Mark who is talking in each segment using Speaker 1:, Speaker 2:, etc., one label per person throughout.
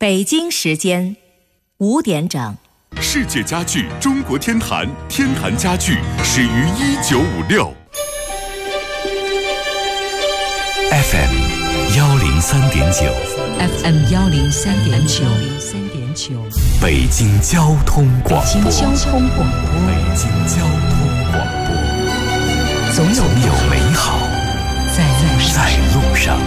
Speaker 1: 北京时间5点整。
Speaker 2: 世界家具中国天坛，天坛家具始于1956。FM 103.9
Speaker 3: FM 103.9
Speaker 2: 北京交通广播。
Speaker 3: 北京交通广播。
Speaker 2: 北京交通广播。
Speaker 3: 总有
Speaker 2: 美好
Speaker 3: 在
Speaker 2: 路上。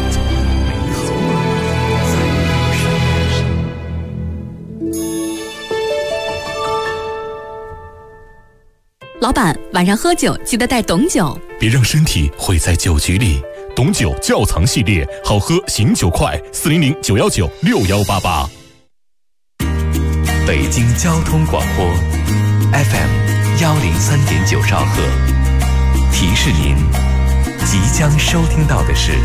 Speaker 4: 老板，晚上喝酒记得带董酒，
Speaker 2: 别让身体毁在酒局里。董酒窖藏系列，好喝醒酒快，400-919-6188。北京交通广播 FM 103.9兆赫，提示您即将收听到的是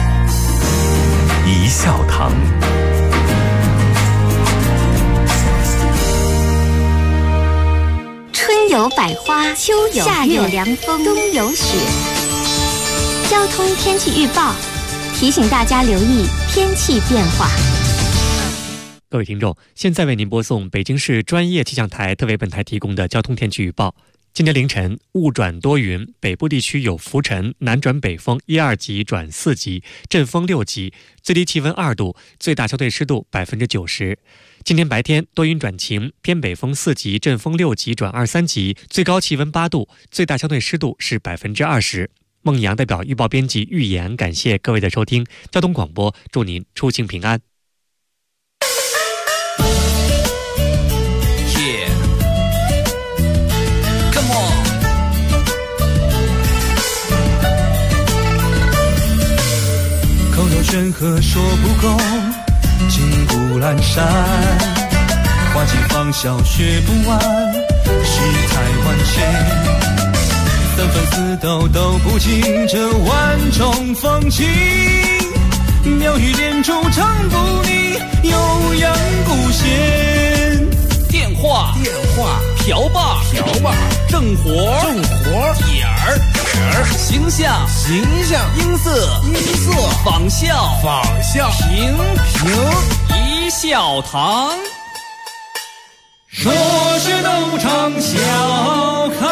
Speaker 2: 一笑堂。
Speaker 5: 春有百花，秋有夏有凉风，冬有雪。交通天气预报提醒大家留意天气变化。
Speaker 6: 各位听众，现在为您播送北京市专业气象台特为本台提供的交通天气预报。今天凌晨雾转多云，北部地区有浮尘，南转北风1、2级转4级，阵风6级，最低气温2度，最大相对湿度90%。今天白天多云转晴，偏北风4级，阵风6级转2、3级，最高气温8度，最大相对湿度是20%。孟阳代表预报编辑预言，感谢各位的收听。交通广播，祝您出行平安。
Speaker 7: 口若悬河说不够，金谷阑珊，花季芳笑学不完，世态万千，三分四斗都不尽这万种风情，妙语连珠唱不腻，悠扬古弦。
Speaker 8: 电话瓢把正活点儿形象音色仿效评一笑堂。
Speaker 7: 说是斗场笑开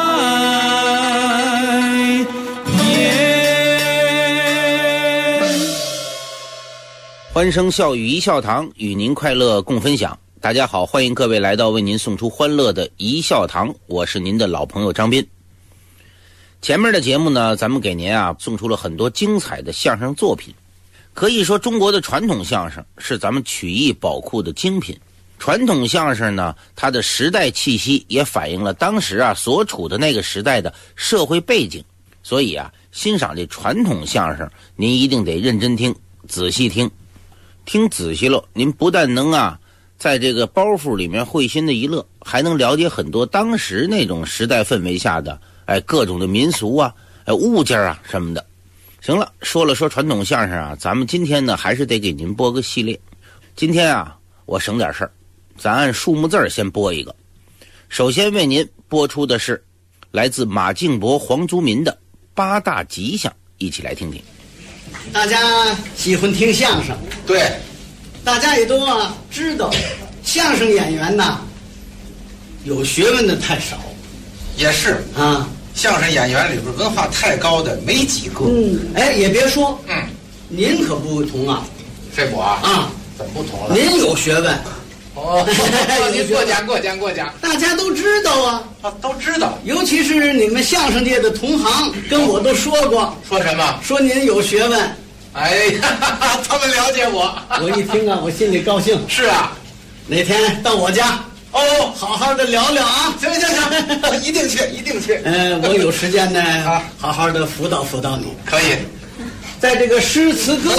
Speaker 7: 颜。
Speaker 9: 欢声笑语一笑堂，与您快乐共分享。大家好，欢迎各位来到为您送出欢乐的一笑堂，我是您的老朋友张斌。前面的节目呢，咱们给您送出了很多精彩的相声作品。可以说中国的传统相声是咱们曲艺宝库的精品。传统相声呢，它的时代气息也反映了当时所处的那个时代的社会背景。所以欣赏这传统相声，您一定得认真听，仔细听。听仔细了，您不但能在这个包袱里面会心的一乐，还能了解很多当时那种时代氛围下的各种的民俗物件什么的。行了，说了说传统相声咱们今天呢还是得给您播个系列。今天我省点事儿，咱按数目字先播一个。首先为您播出的是来自马敬伯、黄族民的8大吉祥，一起来听听。
Speaker 10: 大家喜欢听相声，
Speaker 11: 对，
Speaker 10: 大家也都知道，相声演员有学问的太少，
Speaker 11: 也是相声演员里边文化太高的没几个。
Speaker 10: 也别说，您可不同
Speaker 11: 这我怎么不同了？
Speaker 10: 您有学问。
Speaker 11: 您过奖。
Speaker 10: 大家都知道
Speaker 11: 都知道，
Speaker 10: 尤其是你们相声界的同行，跟我都说过。
Speaker 11: 说什么？
Speaker 10: 说您有学问。
Speaker 11: 哎呀，他们了解我。
Speaker 10: 我一听我心里高兴。
Speaker 11: 是
Speaker 10: 哪天到我家好好的聊聊
Speaker 11: 行，一定去。
Speaker 10: 我有时间呢好好的辅导你。
Speaker 11: 可以。
Speaker 10: 在这个诗词歌赋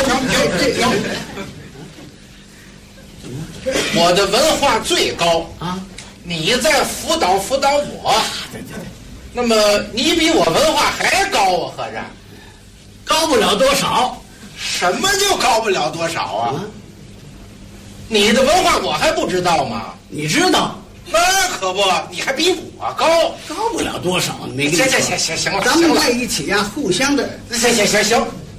Speaker 11: 我的文化最高你再辅导我。
Speaker 10: 对。
Speaker 11: 那么你比我文化还高合着？
Speaker 10: 高不了多少。
Speaker 11: 什么就高不了多少你的文化我还不知道吗？
Speaker 10: 你知道。
Speaker 11: 那可不，你还比我高。
Speaker 10: 高不了多少。
Speaker 11: 行了，
Speaker 10: 咱们在一起互相的。
Speaker 11: 行。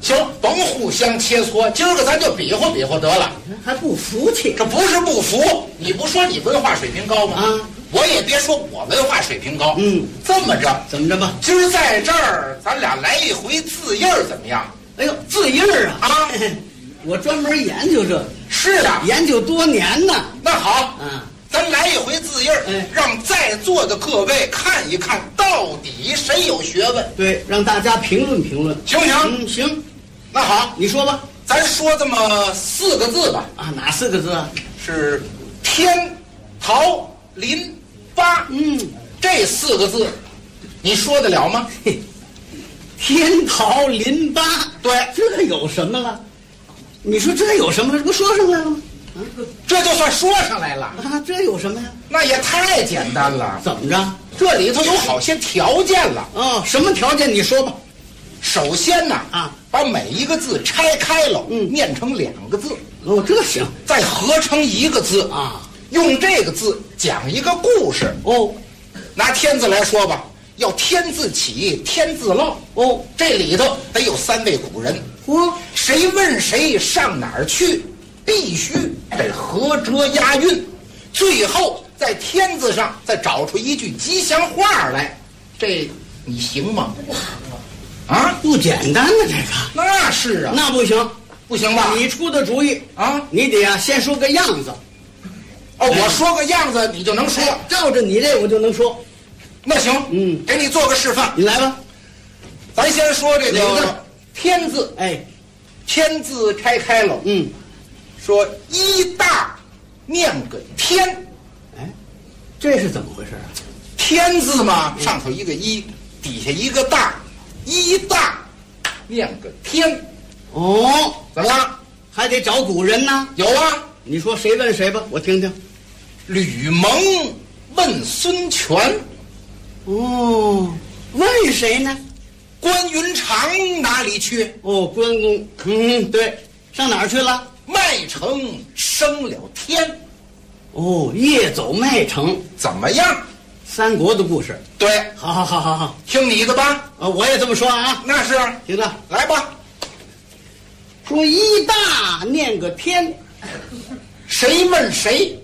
Speaker 11: 行，甭互相切磋，今儿个咱就比划比划得了。
Speaker 10: 还不服气？
Speaker 11: 这不是不服，你不说你文化水平高吗？
Speaker 10: 啊，
Speaker 11: 我也别说我文化水平高。这么着，
Speaker 10: 怎么着吧？
Speaker 11: 今儿在这儿，咱俩来一回字印儿怎么样？
Speaker 10: 哎呦，字印儿啊！
Speaker 11: 啊，
Speaker 10: 我专门研究这个。
Speaker 11: 是啊，
Speaker 10: 研究多年呢。
Speaker 11: 那好，咱来一回字印儿，让在座的各位看一看，到底谁有学问？
Speaker 10: 对，让大家评论评论，
Speaker 11: 行不行？
Speaker 10: 行。
Speaker 11: 那好，
Speaker 10: 你说吧。
Speaker 11: 咱说这么4个字吧。
Speaker 10: 啊，哪4个字啊？
Speaker 11: 是天桃林八。这4个字，你说得了吗？
Speaker 10: 天桃林八。
Speaker 11: 对，
Speaker 10: 这有什么了？你说这有什么了？这不说上来了吗？
Speaker 11: 这就算说上来了
Speaker 10: 啊！这有什么呀？
Speaker 11: 那也太简单了。
Speaker 10: 怎么着？
Speaker 11: 这里头有好些条件了。
Speaker 10: 哦，什么条件？你说吧。
Speaker 11: 首先呢，把每一个字拆开了，念成2个字。
Speaker 10: 哦，这行。
Speaker 11: 再合成1个字啊，用这个字讲一个故事。
Speaker 10: 哦，
Speaker 11: 拿天字来说吧，要天字起，天字落。
Speaker 10: 哦，
Speaker 11: 这里头得有3位古人。谁问谁上哪儿去，必须得合辙押韵，最后在天字上再找出一句吉祥话来，这你行吗？啊，
Speaker 10: 不简单的这个。
Speaker 11: 那是啊。
Speaker 10: 那不行，
Speaker 11: 不行吧？
Speaker 10: 你出的主意
Speaker 11: 啊，
Speaker 10: 你得先说个样子。
Speaker 11: 哦，我说个样子，你就能说。
Speaker 10: 照着你这我就能说。
Speaker 11: 那行，给你做个示范。
Speaker 10: 你来吧。
Speaker 11: 咱先说这个天字。
Speaker 10: 哎，
Speaker 11: 天字拆开了。说一大念个天。
Speaker 10: 哎，这是怎么回事啊？
Speaker 11: 天字嘛，上头一个一，底下一个大，一大念个天。
Speaker 10: 哦，
Speaker 11: 怎么样？
Speaker 10: 还得找古人呢。
Speaker 11: 有啊，
Speaker 10: 你说谁问谁吧，我听听。
Speaker 11: 吕蒙问孙权。
Speaker 10: 哦，问谁呢？
Speaker 11: 关云长哪里去？
Speaker 10: 哦，关公。对，上哪儿去了？
Speaker 11: 麦城升了天。
Speaker 10: 哦，夜走麦城，
Speaker 11: 怎么样？
Speaker 10: 三国的故事。
Speaker 11: 对，
Speaker 10: 好，
Speaker 11: 听你的吧。
Speaker 10: 我也这么说啊。
Speaker 11: 那是，
Speaker 10: 听着，
Speaker 11: 来吧。
Speaker 10: 说一大念个天，
Speaker 11: 谁问谁？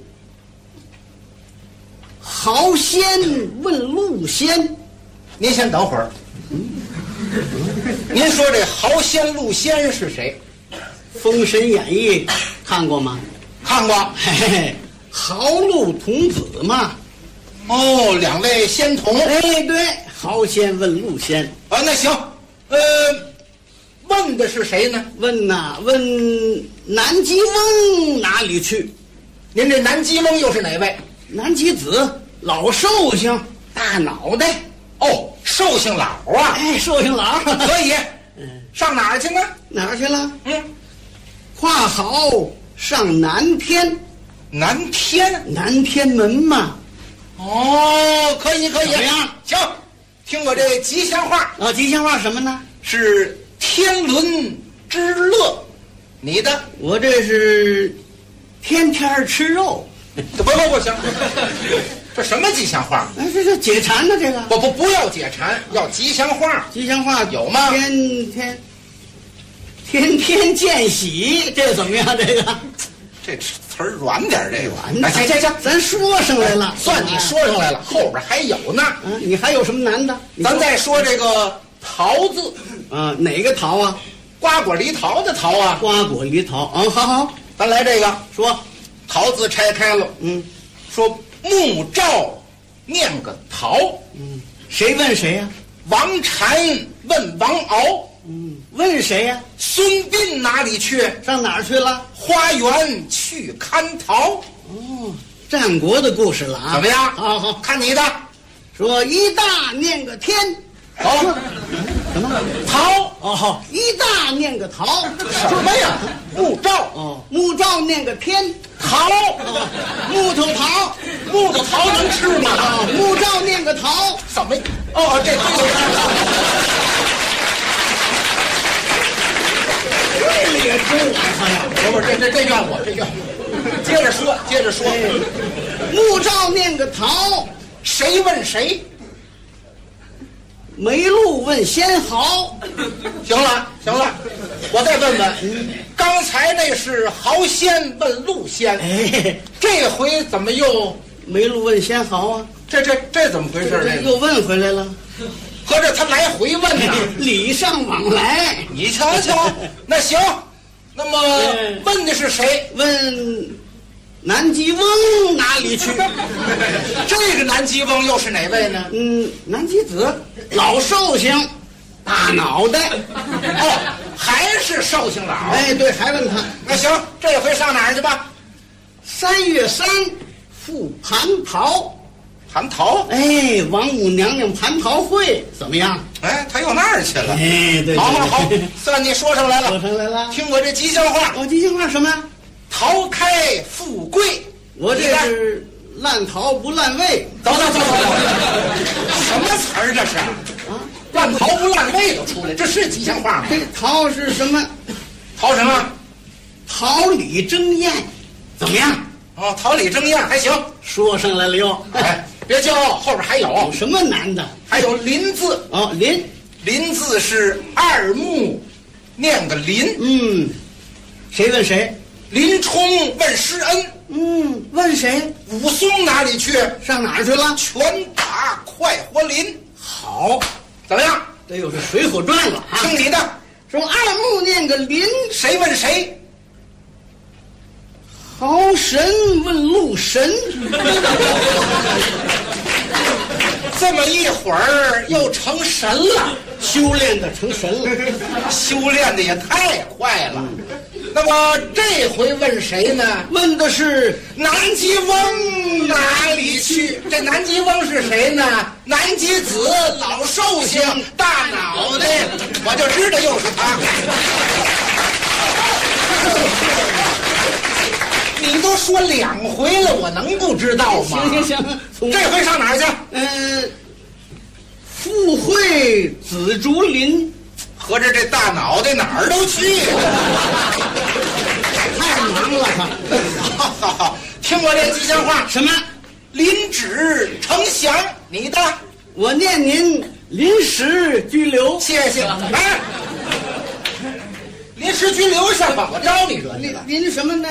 Speaker 10: 豪仙问陆仙。
Speaker 11: 您先等会儿。您说这豪仙陆仙是谁？
Speaker 10: 《封神演义》看过吗？
Speaker 11: 看过。
Speaker 10: 嘿嘿，豪陆童子嘛。
Speaker 11: 哦，2位仙童。
Speaker 10: 哎，对，豪仙问陆仙。
Speaker 11: 啊，那行，问的是谁呢？
Speaker 10: 问南极翁哪里去？
Speaker 11: 您这南极翁又是哪位？
Speaker 10: 南极子，老寿星，大脑袋。
Speaker 11: 哦，寿星老啊。
Speaker 10: 哎，寿星老
Speaker 11: 可以。上哪儿去呢？
Speaker 10: 哪儿去了？跨好上南天。
Speaker 11: 南天？
Speaker 10: 南天门嘛。
Speaker 11: 哦，可以。
Speaker 10: 怎么样？
Speaker 11: 行，听我这吉祥话。
Speaker 10: 啊，吉祥话什么呢？
Speaker 11: 是天伦之乐。你的？
Speaker 10: 我这是天天吃肉。
Speaker 11: 不行，这什么吉祥话？
Speaker 10: 哎，这解馋的这个。
Speaker 11: 不要解馋，要吉祥话。
Speaker 10: 吉祥话
Speaker 11: 有吗？
Speaker 10: 天天见喜，这怎么样？这个
Speaker 11: 这词儿软点，这
Speaker 10: 个。行，咱说上来了，
Speaker 11: 算你说上来了，后边还有呢。
Speaker 10: 你还有什么难的？
Speaker 11: 咱再说这个桃字。
Speaker 10: 哪个桃啊？
Speaker 11: 瓜果梨桃的桃啊。
Speaker 10: 瓜果梨桃。好，
Speaker 11: 咱来这个，
Speaker 10: 说
Speaker 11: 桃字拆开了。说穆赵念个桃。
Speaker 10: 谁问谁呀？
Speaker 11: 王禅问王敖。
Speaker 10: 问谁呀？
Speaker 11: 孙膑哪里去？
Speaker 10: 上哪儿去了？
Speaker 11: 花园去看桃。
Speaker 10: 哦，战国的故事了啊。
Speaker 11: 怎么样？
Speaker 10: 好，
Speaker 11: 看你的。
Speaker 10: 说一大念个天。
Speaker 11: 好。
Speaker 10: 什么？
Speaker 11: 桃。
Speaker 10: 好，一大念个桃。
Speaker 11: 什么呀？穆赵。
Speaker 10: 穆赵念个天。
Speaker 11: 桃。
Speaker 10: 木头桃。
Speaker 11: 木头桃能吃吗？
Speaker 10: 穆赵念个桃。
Speaker 11: 怎么？这
Speaker 10: 也真来呀！
Speaker 11: 不，这怨我，这怨我。接着说。
Speaker 10: 穆赵念个桃，
Speaker 11: 谁问谁？
Speaker 10: 梅鹿问仙豪。
Speaker 11: 行了， 我再问问，刚才那是豪仙问路仙，这回怎么又
Speaker 10: 梅路问仙豪啊？
Speaker 11: 这怎么回事？
Speaker 10: 又问回来了，
Speaker 11: 合着他来回问呢，
Speaker 10: 礼尚往来。
Speaker 11: 你瞧瞧，那行，那么问的是谁？
Speaker 10: 问南极翁哪里去？
Speaker 11: 这个南极翁又是哪位呢？
Speaker 10: 南极子，老寿星，大脑袋。
Speaker 11: 哦，还是寿星老。
Speaker 10: 对，还问他。
Speaker 11: 那行，这回上哪儿去吧
Speaker 10: ？3月3赴蟠桃。
Speaker 11: 蟠桃？
Speaker 10: 王母娘娘蟠桃会怎么样？
Speaker 11: 他又那儿去了。
Speaker 10: 对。
Speaker 11: 好，算你说上来了。
Speaker 10: 说上来了。
Speaker 11: 听我这吉祥话。
Speaker 10: 吉祥话什么？
Speaker 11: 桃开富贵。
Speaker 10: 我这是烂桃不烂味。
Speaker 11: 走，什么词儿这是？烂桃不烂味都出来，这是吉祥话吗？
Speaker 10: 这桃是什么？
Speaker 11: 桃什么？
Speaker 10: 桃李争艳，怎么样？
Speaker 11: 桃李争艳还行。
Speaker 10: 说上来了哟。
Speaker 11: 别骄傲，后边还有
Speaker 10: 什么难的？
Speaker 11: 还有林字。
Speaker 10: 林
Speaker 11: 字是二木，念个林。
Speaker 10: 谁问谁？
Speaker 11: 林冲问施恩。
Speaker 10: 问谁？
Speaker 11: 武松哪里去？
Speaker 10: 上哪儿去了？
Speaker 11: 拳打快活林。
Speaker 10: 好，
Speaker 11: 怎么样？
Speaker 10: 这又是《水浒传》了啊！
Speaker 11: 听你的。
Speaker 10: 说二木念个林，
Speaker 11: 谁问谁？
Speaker 10: 豪神问路神。
Speaker 11: 这么一会儿又成神了，
Speaker 10: 修炼的成神了，
Speaker 11: 修炼的也太快了。那么这回问谁呢？
Speaker 10: 问的是
Speaker 11: 南极翁哪里去？这南极翁是谁呢？南极子，老寿星，大脑袋，我就知道又是他。你都说2回了，我能不知道吗？
Speaker 10: 行，
Speaker 11: 这回上哪儿去？
Speaker 10: 赴会紫竹林。
Speaker 11: 合着这大脑袋哪儿都去
Speaker 10: 太忙了他。
Speaker 11: 好，听我这吉祥话。
Speaker 10: 什么？
Speaker 11: 临旨呈祥。你的？
Speaker 10: 我念您临时拘留。
Speaker 11: 谢谢。临时拘留上吧，我招你惹你了。
Speaker 10: 临什么呢？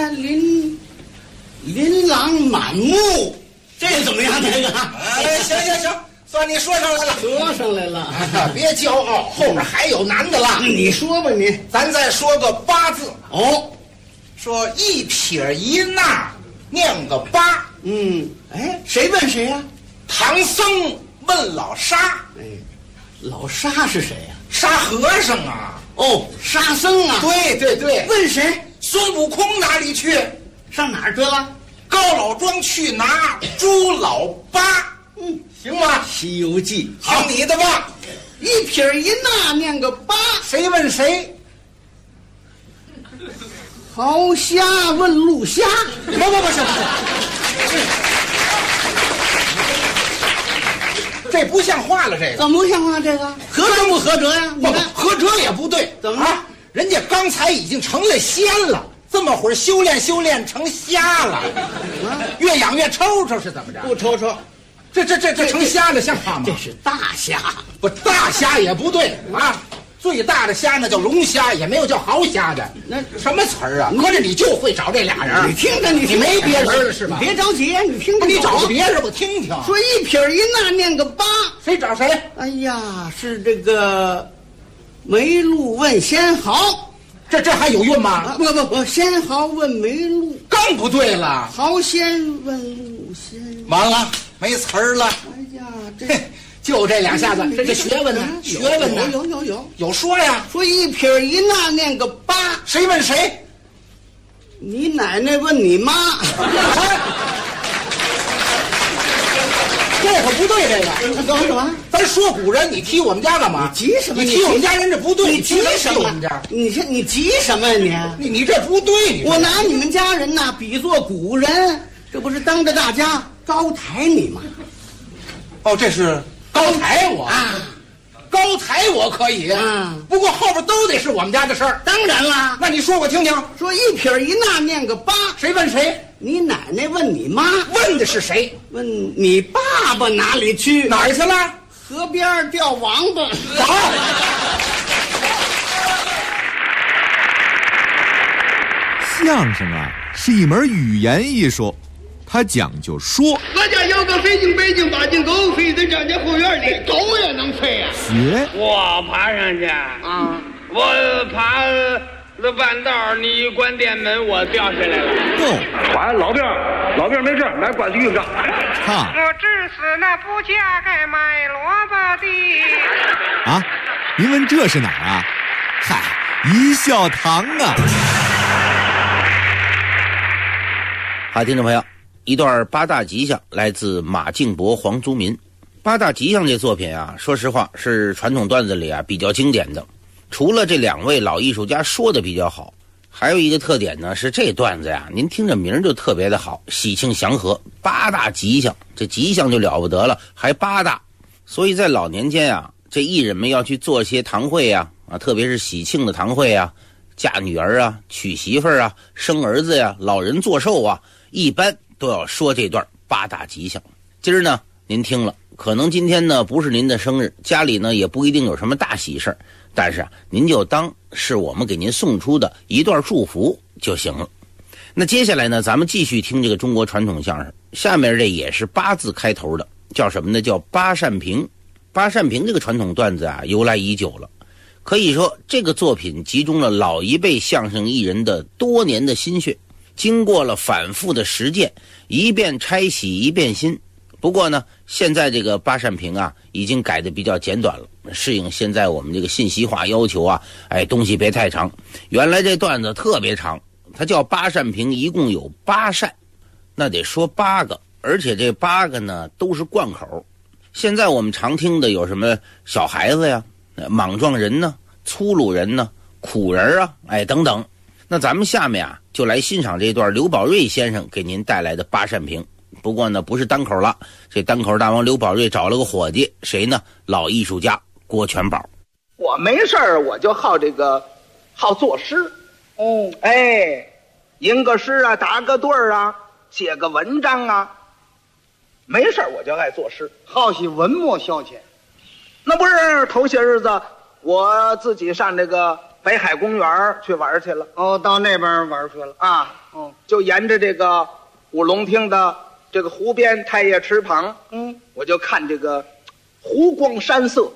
Speaker 10: 琳琅满目，这个怎么样？这个？
Speaker 11: 行，算你说上来了。
Speaker 10: 说上来了，
Speaker 11: 别骄傲，后边还有难的了。
Speaker 10: 你说吧，你。
Speaker 11: 咱再说个8字。说一撇一捺，念个8。
Speaker 10: 谁问谁呀？
Speaker 11: 唐僧问老沙。
Speaker 10: 老沙是谁呀？
Speaker 11: 沙和尚啊。
Speaker 10: 沙僧啊。
Speaker 11: 对。
Speaker 10: 问谁？
Speaker 11: 孙悟空哪里去？
Speaker 10: 上哪儿去了？
Speaker 11: 高老庄去拿朱老八。行吗？
Speaker 10: 《西游记》
Speaker 11: 听你的吧。
Speaker 10: 一撇一捺念个8。
Speaker 11: 谁问谁？
Speaker 10: 豪虾问路虾。
Speaker 11: 不，这不像话了。这个
Speaker 10: 怎么不像话？这个合辙不合辙呀？
Speaker 11: 不，合辙也不对。
Speaker 10: 怎么了？
Speaker 11: 人家刚才已经成了仙了，这么会儿修炼成虾了，越养越抽抽是怎么着？
Speaker 10: 不抽抽，
Speaker 11: 这成虾了，像话吗？
Speaker 10: 这是大虾，
Speaker 11: 不，大虾也不对啊。最大的虾呢叫龙虾，也没有叫豪虾的。那什么词儿啊？合着你就会找这俩人？
Speaker 10: 你听着，
Speaker 11: 你没别人了是吧？
Speaker 10: 别着急，你听着，
Speaker 11: 你找个别人我听听。
Speaker 10: 说一撇一捺念个8，
Speaker 11: 谁找谁？
Speaker 10: 哎呀，是这个梅路问仙豪。
Speaker 11: 这还有用吗？
Speaker 10: 不，仙豪问梅路，
Speaker 11: 更不对了。
Speaker 10: 豪仙问路仙，
Speaker 11: 完了，没词儿了。
Speaker 10: 哎呀，这
Speaker 11: 就这2下子，这个学问呢？学问呢？有说呀。
Speaker 10: 说一撇一捺念个8，
Speaker 11: 谁问谁？
Speaker 10: 你奶奶问你妈。
Speaker 11: 这可不对，这个。
Speaker 10: 干什么？
Speaker 11: 咱说古人，你踢我们家干嘛？
Speaker 10: 你急什么？
Speaker 11: 你踢我们家人这不对。
Speaker 10: 你急什么？你急什么呀？
Speaker 11: 你这不对。
Speaker 10: 我拿你们家人呐比作古人，这不是当着大家高抬你吗？
Speaker 11: 这是高抬我啊！高抬我可以啊，不过后边都得是我们家的事儿。
Speaker 10: 当然啦，
Speaker 11: 那你说我听听。
Speaker 10: 说一撇一捺念个8，
Speaker 11: 谁问谁？
Speaker 10: 你奶奶问你妈。
Speaker 11: 问的是谁？
Speaker 10: 问你爸爸哪里去？
Speaker 11: 哪儿去了？
Speaker 10: 河边钓王八。
Speaker 11: 走。
Speaker 12: 相声啊是一门语言艺术，它讲究说。
Speaker 13: 我家有个飞进北京八斤狗，飞在张家后院里，狗也能飞啊！
Speaker 12: 学，
Speaker 14: 我爬上去啊！我爬了半道，你一关店门，我掉下来了。
Speaker 12: 够！
Speaker 15: 哎，老兵没事，来关系用账。
Speaker 12: 唱。
Speaker 16: 我只是那不嫁该卖萝卜的。
Speaker 12: 啊，您问这是哪儿啊？嗨，一笑堂啊！
Speaker 9: 好，听众朋友，一段八大吉祥来自马敬伯、黄宗民。八大吉祥这作品啊，说实话是传统段子里啊比较经典的。除了这两位老艺术家说的比较好，还有一个特点呢，是这段子呀，您听着名就特别的好，喜庆祥和，八大吉祥，这吉祥就了不得了，还八大。所以在老年间啊，这艺人们要去做些堂会啊，特别是喜庆的堂会啊，嫁女儿啊，娶媳妇儿啊，生儿子呀，老人做寿啊，一般都要说这段八大吉祥。今儿呢，您听了，可能今天呢不是您的生日，家里呢也不一定有什么大喜事儿，但是您就当是我们给您送出的一段祝福就行了。那接下来呢，咱们继续听这个中国传统相声，下面这也是八字开头的，叫什么呢？叫八扇屏。八扇屏这个传统段子啊，由来已久了。可以说，这个作品集中了老一辈相声艺人的多年的心血，经过了反复的实践，一遍拆洗一遍新。不过呢，现在这个八扇屏啊，已经改得比较简短了，适应现在我们这个信息化要求啊，东西别太长。原来这段子特别长，它叫八扇屏，一共有8扇，那得说8个，而且这8个呢都是贯口。现在我们常听的有什么小孩子呀、莽撞人呢、粗鲁人呢、苦人啊，等等。那咱们下面啊，就来欣赏这段刘宝瑞先生给您带来的八扇屏。不过呢，不是单口了，这单口大王刘宝瑞找了个伙计，谁呢？老艺术家郭全宝。
Speaker 11: 我没事儿，我就好作诗。吟个诗啊，打个对儿啊，写个文章啊。没事儿我就爱作诗，
Speaker 10: 好喜文墨消遣。
Speaker 11: 那不是头些日子我自己上这个北海公园去玩去了。
Speaker 10: 到那边玩去了
Speaker 11: 啊。就沿着这个五龙厅的这个湖边太液池旁，我就看这个湖光山色，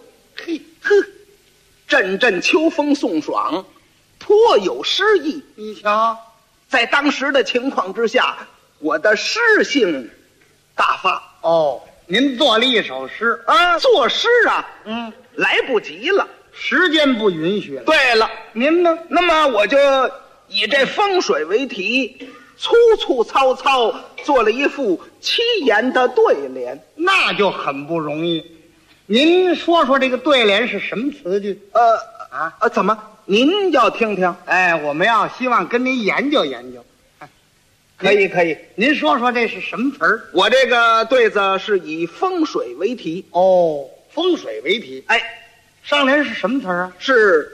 Speaker 11: 阵阵秋风送爽，颇有诗意。
Speaker 10: 你瞧，
Speaker 11: 在当时的情况之下，我的诗性大发。
Speaker 10: 您做了一首诗
Speaker 11: 啊？作诗啊，来不及了，
Speaker 10: 时间不允许了。
Speaker 11: 对了，您呢？那么我就以这风水为题，粗粗糙糙做了一副7言的对联，
Speaker 10: 那就很不容易。您说说这个对联是什么词句？
Speaker 11: 怎么？您要听听？
Speaker 10: 我们要希望跟您研究研究。
Speaker 11: 可以，
Speaker 10: 您说说这是什么词儿？
Speaker 11: 我这个对子是以风水为题。
Speaker 10: 风水为题。上联是什么词儿啊？
Speaker 11: 是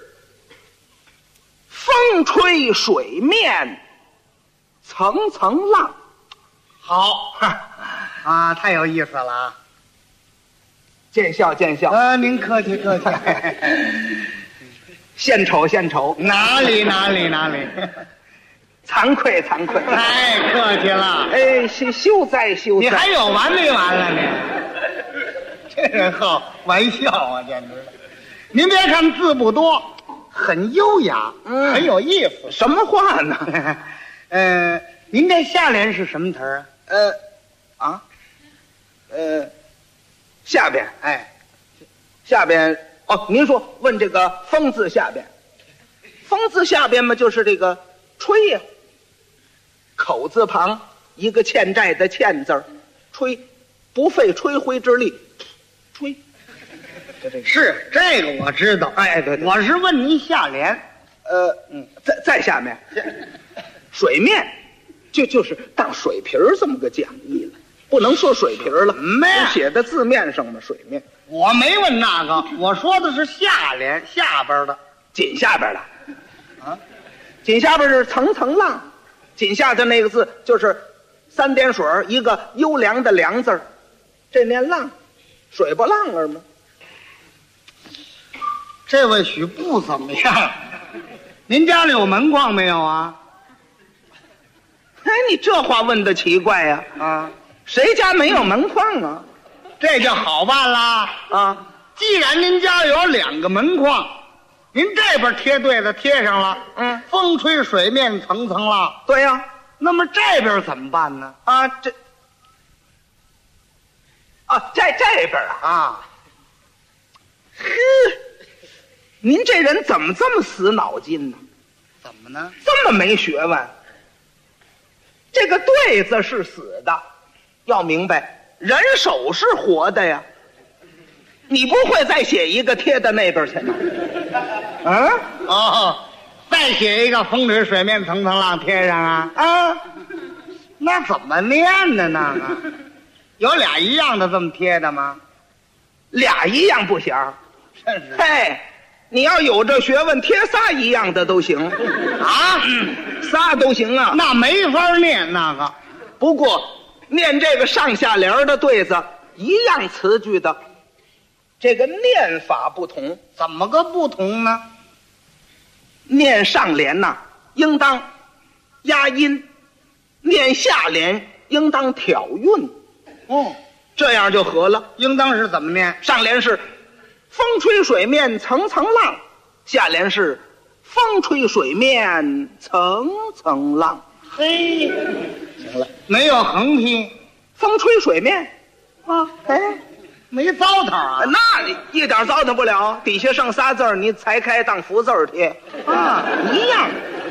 Speaker 11: 风吹水面层层浪。
Speaker 10: 好太有意思了啊！
Speaker 11: 见笑。
Speaker 10: 您客气。
Speaker 11: 献丑。
Speaker 10: 哪里？
Speaker 11: 惭愧。
Speaker 10: 太客气了。
Speaker 11: 休哉。
Speaker 10: 你还有完没完了你？这人好玩笑啊，简直的。您别看字不多，很优雅，很有意思。
Speaker 11: 什么话呢？
Speaker 10: 您这下联是什么词儿啊？
Speaker 11: 下边。下边您说问这个风字下边，风字下边嘛，就是这个吹呀。口字旁一个欠债的欠字儿，吹，不费吹灰之力，吹。
Speaker 10: 是这个我知道。
Speaker 11: 对，
Speaker 10: 我是问您下联。
Speaker 11: 再下面，水面，就是当水瓶这么个讲义了，不能说水瓶了，写在字面上嘛，水面。
Speaker 10: 我没问那个，我说的是下联下边的，
Speaker 11: 紧下边的。紧下边是层层浪。紧下的那个字就是3点水一个优良的良字，这念浪，水不浪儿吗？
Speaker 10: 这位许不怎么样。您家里有门框没有啊？
Speaker 17: 哎，你这话问的奇怪呀！啊，谁家没有门框啊？
Speaker 10: 这就好办啦！
Speaker 17: 啊，
Speaker 10: 既然您家有2个门框，您这边贴对子贴上了，风吹水面层层浪。
Speaker 17: 对呀，
Speaker 10: 那么这边怎么办呢？
Speaker 17: 啊，这边啊，呵，您这人怎么这么死脑筋呢？
Speaker 10: 怎么呢？
Speaker 17: 这么没学问。这个对子是死的，要明白，人手是活的呀。你不会再写一个贴到那边去吗？
Speaker 10: 再写一个风吹水面层层浪贴上啊？啊，那怎么念的那个？有俩一样的这么贴的吗？
Speaker 17: 俩一样不行。嘿，你要有这学问，贴仨一样的都行啊，仨都行啊。
Speaker 10: 那没法念那个。
Speaker 17: 不过念这个上下联的对子，一样词句的，这个念法不同。
Speaker 10: 怎么个不同呢？
Speaker 17: 念上联呐，应当押音；念下联应当挑韵。这样就合了。
Speaker 10: 应当是怎么念？
Speaker 17: 上联是风吹水面层层浪，下联是风吹水面层层浪。
Speaker 10: 嘿，行了，没有横批，
Speaker 17: 风吹水面啊，哎，
Speaker 10: 没糟蹋啊。
Speaker 17: 那一点糟蹋不了，底下剩仨字儿，你裁开当福字儿贴啊，一样。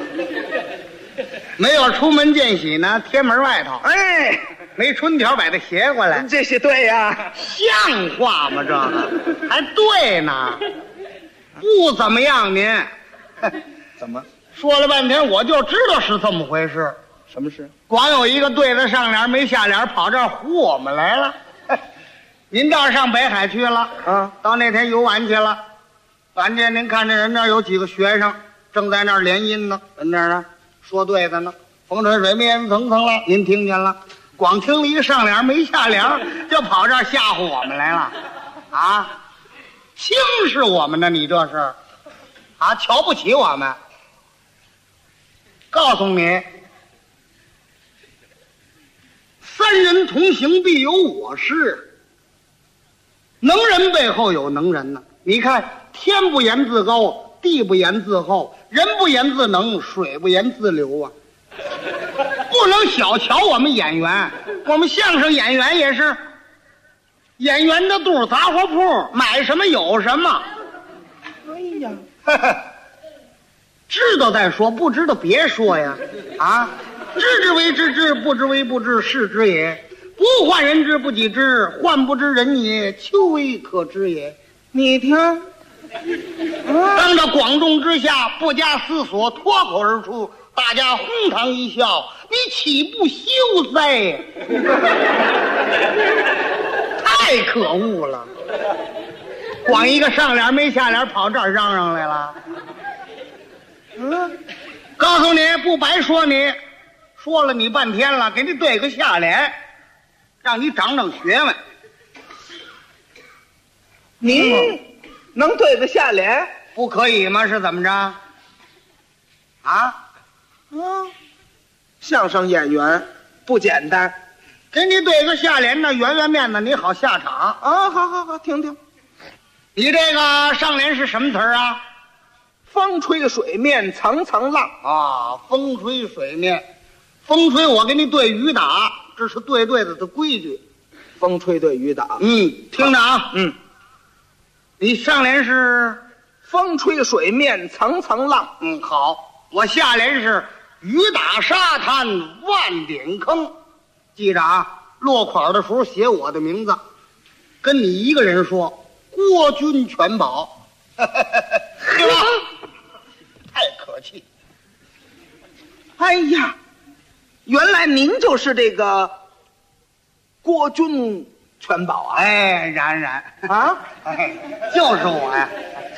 Speaker 10: 没有出门见喜呢，贴门外头。
Speaker 17: 哎，
Speaker 10: 没春条把它斜过来，
Speaker 17: 这是对呀。
Speaker 10: 像话吗？这个还对呢，不怎么样您。
Speaker 17: 怎么
Speaker 10: 说了半天，我就知道是这么回事。
Speaker 17: 什么事？
Speaker 10: 光有一个对子上联没下联，跑这儿唬我们来了。您倒是上北海去了啊？到那天游玩去了。晚间您看这人那儿有几个学生正在那儿联音呢，跟那儿呢说对子呢。风吹水面层层浪，您听见了？光听了一个上联没下联，就跑这儿吓唬我们来了，啊！轻视我们呢？你这是啊？瞧不起我们？告诉你，三人同行必有我师，能人背后有能人呢。你看，天不言自高，地不言自厚，人不言自能，水不言自流啊！不能小瞧我们演员，我们相声演员也是演员的肚杂货铺，买什么有什么。哎呀，知道再说，不知道别说呀！啊，知之为知之，不知为不知，是知也。不患人之不己知，患不知人也，丘为可知也。你听，当着广众之下，不加思索，脱口而出。大家哄堂一笑，你岂不羞哉？太可恶了！光一个上联没下联，跑这儿嚷嚷来了。告诉你，不白说你，说了你半天了，给你对个下联，让你长长学问。
Speaker 17: 您能对个下联？
Speaker 10: 不可以吗？是怎么着？啊？
Speaker 17: 相声演员不简单，
Speaker 10: 给你对个下联呢，圆圆面子，你好下场
Speaker 17: 啊！好，听听。
Speaker 10: 你这个上联是什么词儿啊？
Speaker 17: 风吹水面层层浪
Speaker 10: 啊！风吹水面，风吹我给你对雨打，这是对对子的规矩。
Speaker 17: 风吹对雨打，
Speaker 10: 听着啊，你上联是
Speaker 17: 风吹水面层层浪，
Speaker 10: 好，我下联是雨打沙滩万点坑。记着啊，落款的时候写我的名字，跟你一个人说，郭军全保，对吧？太可气！
Speaker 17: 哎呀，原来您就是这个郭军全保啊！
Speaker 10: 哎，然啊，就是我呀！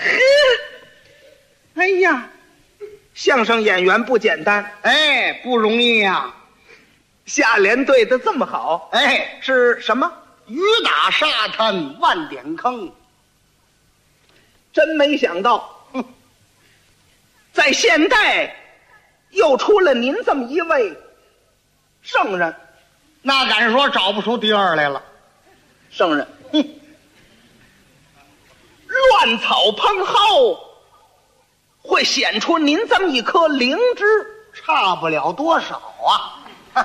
Speaker 17: 哎呀，相声演员不简单，
Speaker 10: 不容易呀！
Speaker 17: 下联对得这么好，是什么？
Speaker 10: 雨打沙滩万点坑。
Speaker 17: 真没想到，在现代又出了您这么一位圣人，
Speaker 10: 那敢说找不出第二来了。
Speaker 17: 圣人，乱草蓬蒿，会显出您这么一颗灵芝，
Speaker 10: 差不了多少啊。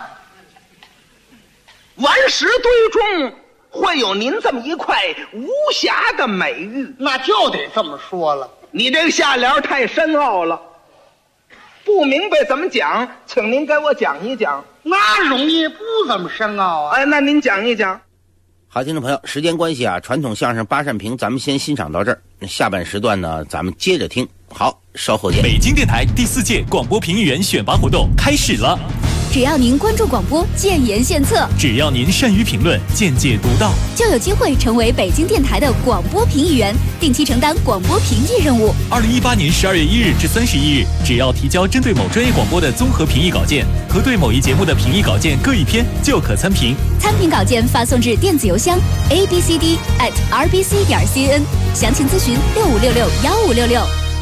Speaker 17: 顽石堆中会有您这么一块无瑕的美玉，
Speaker 10: 那就得这么说了。
Speaker 17: 你这个下联太深奥了，不明白怎么讲，请您给我讲一讲。
Speaker 10: 那容易不怎么深奥啊。
Speaker 17: 哎，那您讲一讲。
Speaker 9: 好，听众朋友，时间关系啊，传统相声八扇屏咱们先欣赏到这儿，下半时段呢咱们接着听。好，稍后见。
Speaker 2: 北京电台第4届广播评议员选拔活动开始了。
Speaker 4: 只要您关注广播，建言献策；
Speaker 2: 只要您善于评论，见解独到，
Speaker 4: 就有机会成为北京电台的广播评议员，定期承担广播评议任务。
Speaker 2: 2018年12月1日至31日，只要提交针对某专业广播的综合评议稿件和对某一节目的评议稿件各一篇，就可参评。
Speaker 4: 参评稿件发送至电子邮箱 abcd@rbc.cn， 详情咨询65661566。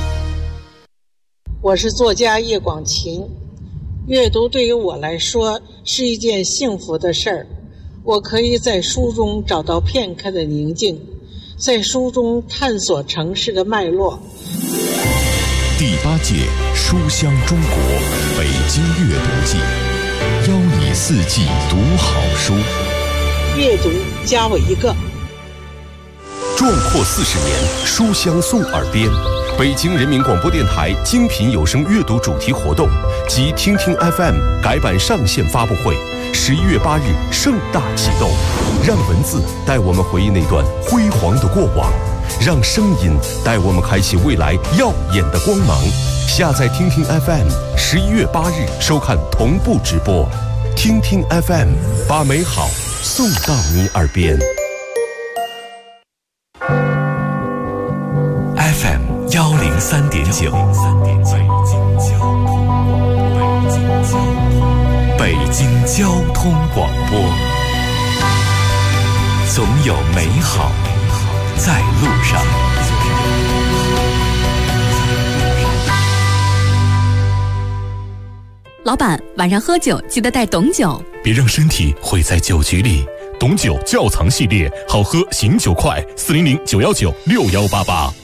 Speaker 18: 我是作家叶广晴。阅读对于我来说是一件幸福的事儿，我可以在书中找到片刻的宁静，在书中探索城市的脉络。
Speaker 19: 第8届书香中国北京阅读季，邀你4季读好书。
Speaker 18: 阅读加我一个。
Speaker 19: 壮阔40年，书香送耳边。北京人民广播电台精品有声阅读主题活动及听听 FM 改版上线发布会，11月8日盛大启动。让文字带我们回忆那段辉煌的过往，让声音带我们开启未来耀眼的光芒。下载听听 FM，11月8日收看同步直播。听听 FM， 把美好送到你耳边。
Speaker 2: FM 103.9，北京交通广播，总有美好在路上。
Speaker 4: 老板，晚上喝酒记得带董酒，
Speaker 2: 别让身体毁在酒局里。董酒窖藏系列，好喝醒酒快，400-919-6188。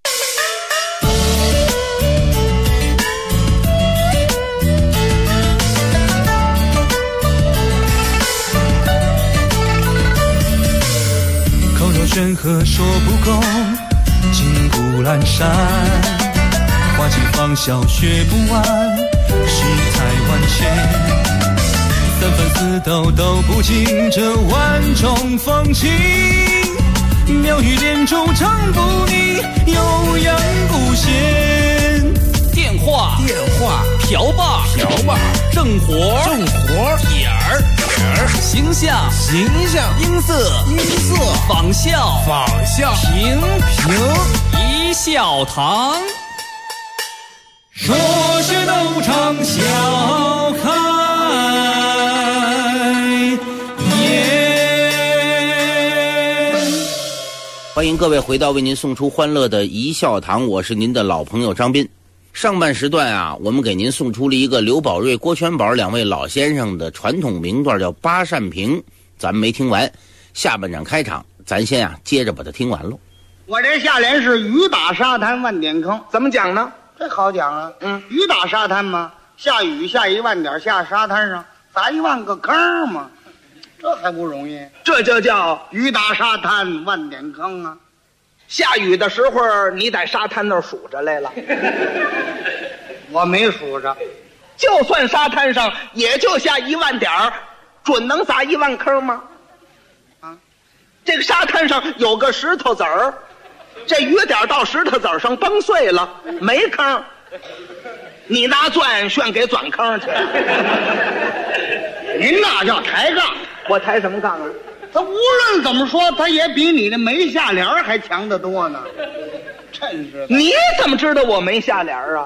Speaker 7: 口若悬河说不够，金谷阑珊，花季芳笑学不完，世态万千。3分4斗都不尽这万种风情，妙语连珠唱不腻，悠扬不闲。
Speaker 8: 电话瓢把正活点儿形象音色仿效平一笑堂。
Speaker 7: 说是斗场笑开
Speaker 9: 欢迎各位回到为您送出欢乐的一笑堂，我是您的老朋友张斌。上半时段啊，我们给您送出了一个刘宝瑞、郭全宝两位老先生的传统名段，叫八扇屏，咱们没听完。下半场开场，咱先接着把它听完喽。
Speaker 10: 我这下联是雨打沙滩万点坑，
Speaker 17: 怎么讲呢？
Speaker 10: 这好讲啊。雨打沙滩嘛，下雨下1万点，下沙滩上砸1万个坑嘛，这还不容易？
Speaker 17: 这就叫
Speaker 10: 雨打沙滩万点坑啊！
Speaker 17: 下雨的时候，你在沙滩那儿数着来了。
Speaker 10: 我没数着，
Speaker 17: 就算沙滩上也就下1万点儿，准能砸1万坑吗？啊，这个沙滩上有个石头子儿，这雨点到石头子儿上崩碎了，没坑，你拿钻炫给钻坑去。
Speaker 10: 您那叫抬杠，
Speaker 17: 我抬什么杠啊？
Speaker 10: 他无论怎么说，他也比你的没下联还强得多呢。真是的，
Speaker 17: 你怎么知道我没下联啊？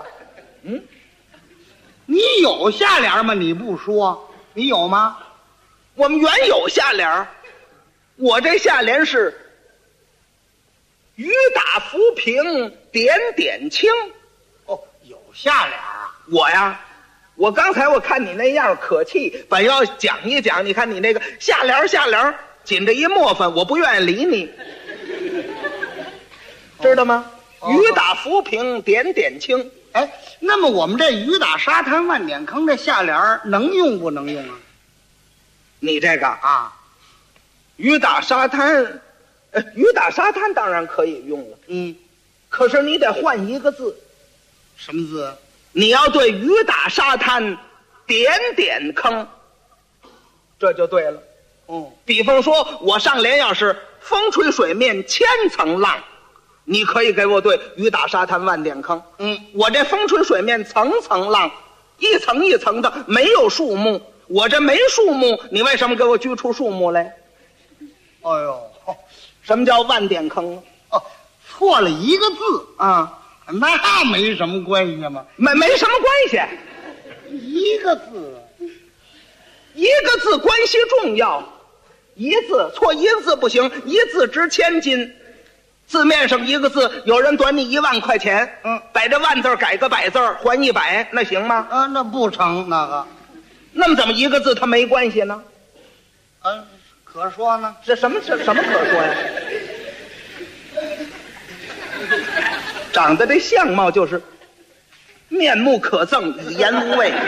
Speaker 10: 你有下联吗？你不说，你有吗？
Speaker 17: 我们原有下联，我这下联是雨打浮萍点点青。
Speaker 10: 哦，有下联啊？
Speaker 17: 我呀， 我刚才我看你那样可气，本要讲一讲，你看你那个下联紧着一磨粉，我不愿意理你，知道吗？雨打浮萍点点青。
Speaker 10: 哎，那么我们这雨打沙滩万点坑这下联能用不能用啊？
Speaker 17: 你这个啊，雨打沙滩，雨打沙滩当然可以用了，可是你得换一个字。
Speaker 10: 什么字？
Speaker 17: 你要对雨打沙滩点点坑，这就对了。比方说我上联要是风吹水面千层浪，你可以给我对雨打沙滩万点坑。我这风吹水面层层浪，一层一层的，没有树木，我这没树木，你为什么给我锯出树木来？
Speaker 10: 哎呦，
Speaker 17: 什么叫万点坑？
Speaker 10: 错了一个字啊，那没什么关系吗？
Speaker 17: 没什么关系，
Speaker 10: 一个字，
Speaker 17: 一个字关系重要，一字错一字不行，一字值千金。字面上一个字，有人短你1万块钱，把这万字改个百字还100，那行吗？
Speaker 10: 那不成，那个。
Speaker 17: 那么怎么一个字它没关系呢？
Speaker 10: 可说呢？
Speaker 17: 这什么可说呀？长得这相貌就是面目可憎，语言无味。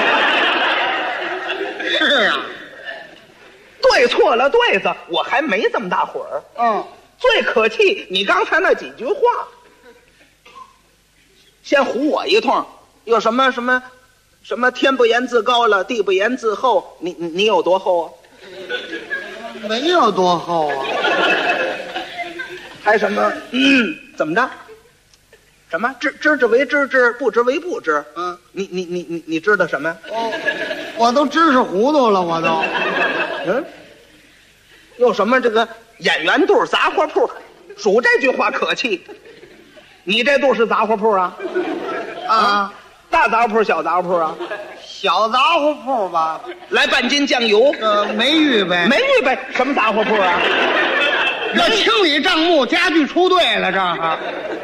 Speaker 10: 是啊，
Speaker 17: 对错了对子，我还没这么大会儿。最可气你刚才那几句话，先唬我一通，有什么天不言自高了，地不言自厚，你有多厚啊？
Speaker 10: 没有多厚啊。
Speaker 17: 还什么怎么着？什么知之为知之，不知为不知？你知道什么呀？
Speaker 10: 我都知识糊涂了，我都。
Speaker 17: 有什么这个演员肚杂货铺，数这句话可气。你这肚是杂货铺啊？大杂货铺小杂货铺啊？
Speaker 10: 小杂货铺吧。
Speaker 17: 来半斤酱油，
Speaker 10: 没预备。
Speaker 17: 没预备，什么杂货铺啊？
Speaker 10: 要清理账目，家具出队了，这儿。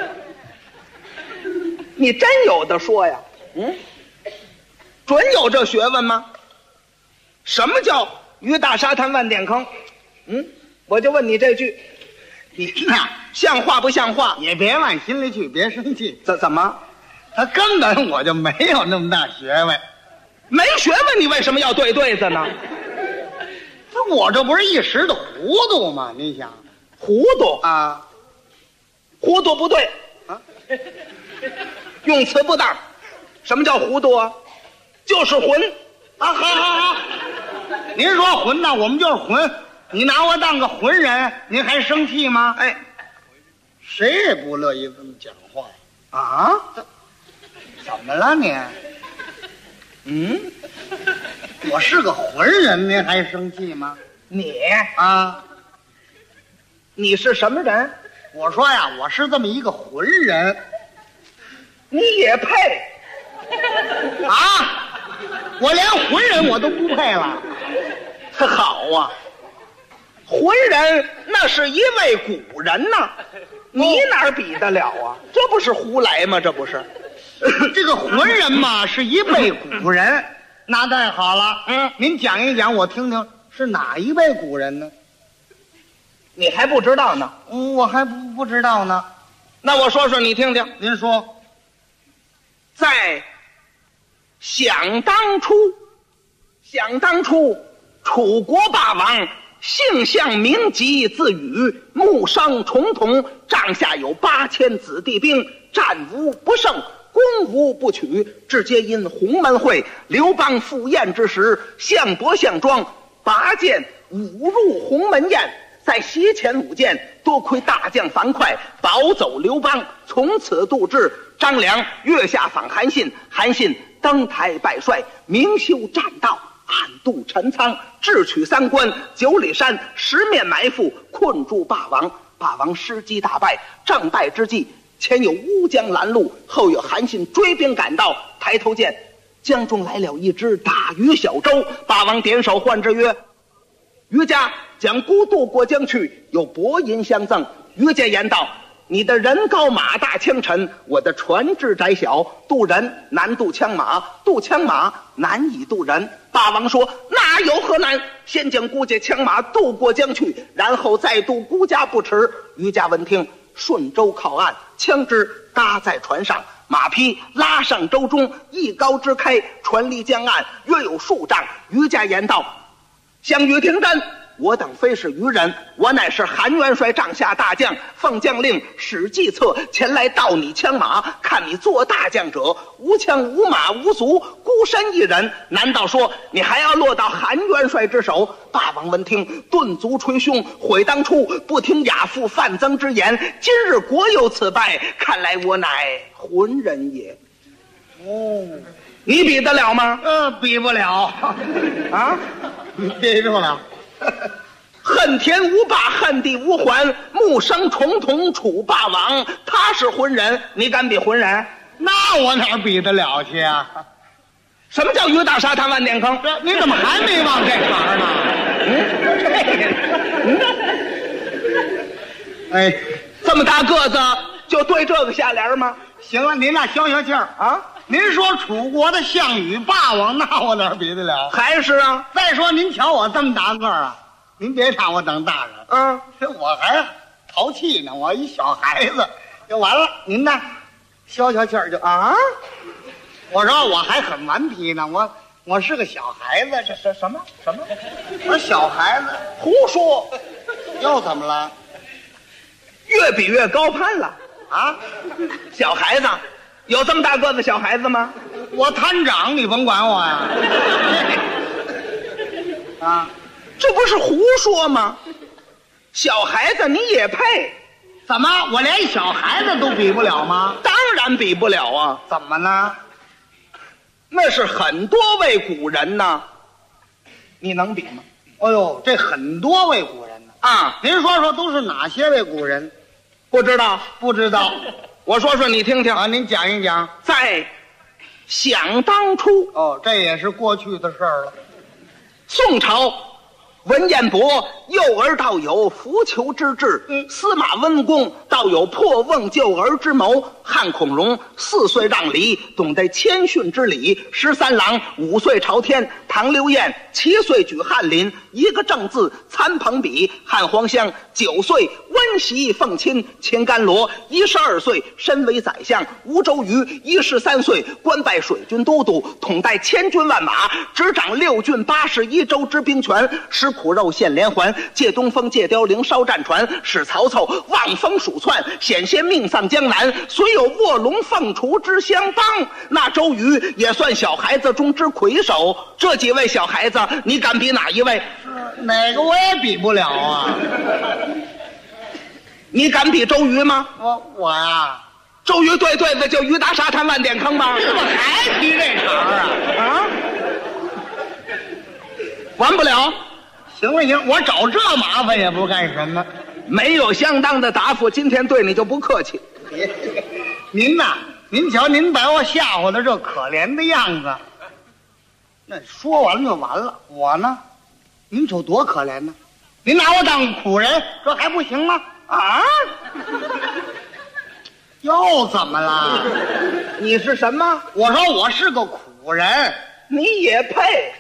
Speaker 17: 你真有的说呀？准有这学问吗？什么叫雨打沙滩万点坑？我就问你这句，你呀像话不像话？
Speaker 10: 也别往心里去，别生气。
Speaker 17: 怎么？
Speaker 10: 他根本我就没有那么大学问。
Speaker 17: 没学问，你为什么要对对子呢？
Speaker 10: 我这不是一时的糊涂吗？你想，
Speaker 17: 糊涂
Speaker 10: 啊？
Speaker 17: 糊涂不对啊，用词不当。什么叫糊涂啊？就是混
Speaker 10: 啊！好，您说混呢，我们就是混。你拿我当个浑人，您还生气吗？谁也不乐意这么讲话啊！怎么了你？我是个浑人，您还生气吗？
Speaker 17: 你
Speaker 10: 啊，
Speaker 17: 你是什么人？
Speaker 10: 我说呀，我是这么一个浑人。
Speaker 17: 你也配
Speaker 10: 啊？我连浑人我都不配了。
Speaker 17: 好啊，浑人那是一位古人呐，你哪比得了啊？这不是胡来吗？这不是
Speaker 10: 这个浑人嘛，是一位古人。那太好了，您讲一讲我听听，是哪一位古人呢？
Speaker 17: 你还不知道呢？
Speaker 10: 我还不知道呢。
Speaker 17: 那我说说你听听。
Speaker 10: 您说。
Speaker 17: 在想当初，楚国霸王姓项名籍，字禹，木生重瞳，帐下有8000子弟兵，战无不胜，攻无不取，至皆因鸿门会刘邦赴宴之时，项伯项庄拔剑舞入鸿门宴，在席前舞剑，多亏大将樊哙保走刘邦，从此度至。张良月下访韩信，韩信登台拜帅，明修栈道，暗度陈仓，智取3关9里山，10面埋伏，困住霸王。霸王失机大败，战败之际，前有乌江拦路，后有韩信追兵赶到，抬头见江中来了一只大鱼小舟。霸王点手唤之曰：渔家将孤渡过江去，有薄银相赠。渔家言道： 你的人高马大枪沉，我的船只窄小，渡人难渡枪马，渡枪马难以渡人。霸王说：那有何难？先将孤家枪马渡过江去，然后再渡孤家不迟。渔家闻听，顺舟靠岸，枪支搭在船上，马匹拉上舟中，一篙支开，船离江岸约有数丈。渔家言道：相与听真，我等非是愚人，我乃是韩元帅帐下大将，奉将令使计策前来盗你枪马，看你做大将者无枪无马无足，孤身一人，难道说你还要落到韩元帅之手？霸王闻听，顿足捶胸，悔当初不听亚父范增之言，今日果有此败，看来我乃浑人也。哦，你比得了吗？
Speaker 10: 比不了啊，比不了。
Speaker 17: 恨天无霸，恨地无还，木生重瞳楚霸王，他是浑人，你敢比浑人？
Speaker 10: 那我哪比得了去啊？
Speaker 17: 什么叫鱼大沙滩万点坑？
Speaker 10: 你怎么还没忘这茬呢？哎，
Speaker 17: 这么大个子就对这个下联吗？
Speaker 10: 行了，您那消消气儿啊！您说楚国的项羽霸王，那我哪比得了？
Speaker 17: 还是啊。
Speaker 10: 再说您瞧我这么大个儿啊，您别看我等大人，我还淘气呢，我一小孩子就完了。您呢，消消气儿就啊。我说我还很顽皮呢，我是个小孩子，这是什么？我小孩子，
Speaker 17: 胡说，
Speaker 10: 又怎么了？
Speaker 17: 越比越高攀了
Speaker 10: 啊！
Speaker 17: 小孩子。有这么大个子小孩子吗？
Speaker 10: 我摊长，你甭管我呀！啊，
Speaker 17: 这不是胡说吗？小孩子你也配？
Speaker 10: 怎么，我连小孩子都比不了吗？
Speaker 17: 当然比不了啊！
Speaker 10: 怎么呢？
Speaker 17: 那是很多位古人呢，你能比吗？
Speaker 10: 哎呦，这很多位古人呢
Speaker 17: 啊！
Speaker 10: 您说说都是哪些位古人？
Speaker 17: 不知道，
Speaker 10: 不知道。
Speaker 17: 我说说你听听
Speaker 10: 啊，您讲一讲。
Speaker 17: 在想当初，
Speaker 10: 这也是过去的事儿了。
Speaker 17: 宋朝文彦博幼儿道有扶裘之志，司马温公道有破瓮救儿之谋，汉孔融4岁让梨，懂得谦逊之礼；13郎5岁朝天，唐刘晏7岁举翰林，一个正字参朋比；汉黄香9岁温习奉亲，秦甘罗12岁身为宰相，吴周瑜13岁官拜水军都督，统带1000军万马，执掌6郡81州之兵权，使苦肉献连环，借东风借凋零烧战船，使曹操望风鼠窜，险些命丧江南，虽有卧龙凤雏之相当，那周瑜也算小孩子中之魁首。这几位小孩子你敢比哪一位？
Speaker 10: 哪个我也比不了啊。
Speaker 17: 你敢比周瑜吗？
Speaker 10: 我呀，
Speaker 17: 周瑜对对子就鱼打沙滩万点坑吧。
Speaker 10: 你怎么还提这茬啊？
Speaker 17: 完不了。
Speaker 10: 行了行，我找这麻烦也不干什么。
Speaker 17: 没有相当的答复，今天对你就不客气。
Speaker 10: 您呐，您瞧您把我吓唬的这可怜的样子，那说完了就完了。我呢，您瞅多可怜呢。您拿我当苦人，这还不行吗？啊？又怎么了？
Speaker 17: 你是什么？
Speaker 10: 我说我是个苦人。
Speaker 17: 你也配？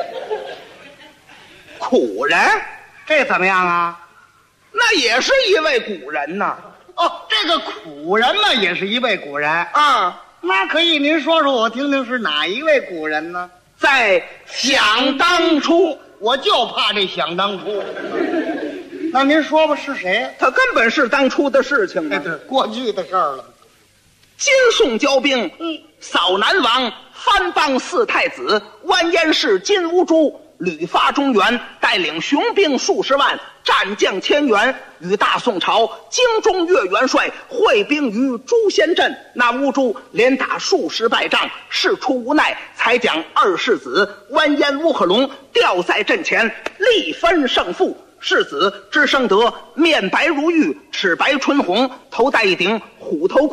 Speaker 17: 苦人？
Speaker 10: 这怎么样啊？
Speaker 17: 那也是一位古人呐。
Speaker 10: 这个苦人嘛，也是一位古人
Speaker 17: 啊。
Speaker 10: 那可以，您说说我听听是哪一位古人呢？
Speaker 17: 在想当初，
Speaker 10: 我就怕这想当初。那您说吧，是谁？
Speaker 17: 他根本是当初的事情啊，
Speaker 10: 对，过去的事儿了。
Speaker 17: 金宋交兵，扫南王，藩邦4太子，完颜氏金兀术屡发中原，带领雄兵数十万，战将1000员，与大宋朝京中岳元帅会兵于朱仙镇。那兀术连打数十败仗，事出无奈，才将2世子完颜乌合龙吊在阵前，力分胜负。世子支生德面白如玉，齿白唇红，头戴一顶虎头盔。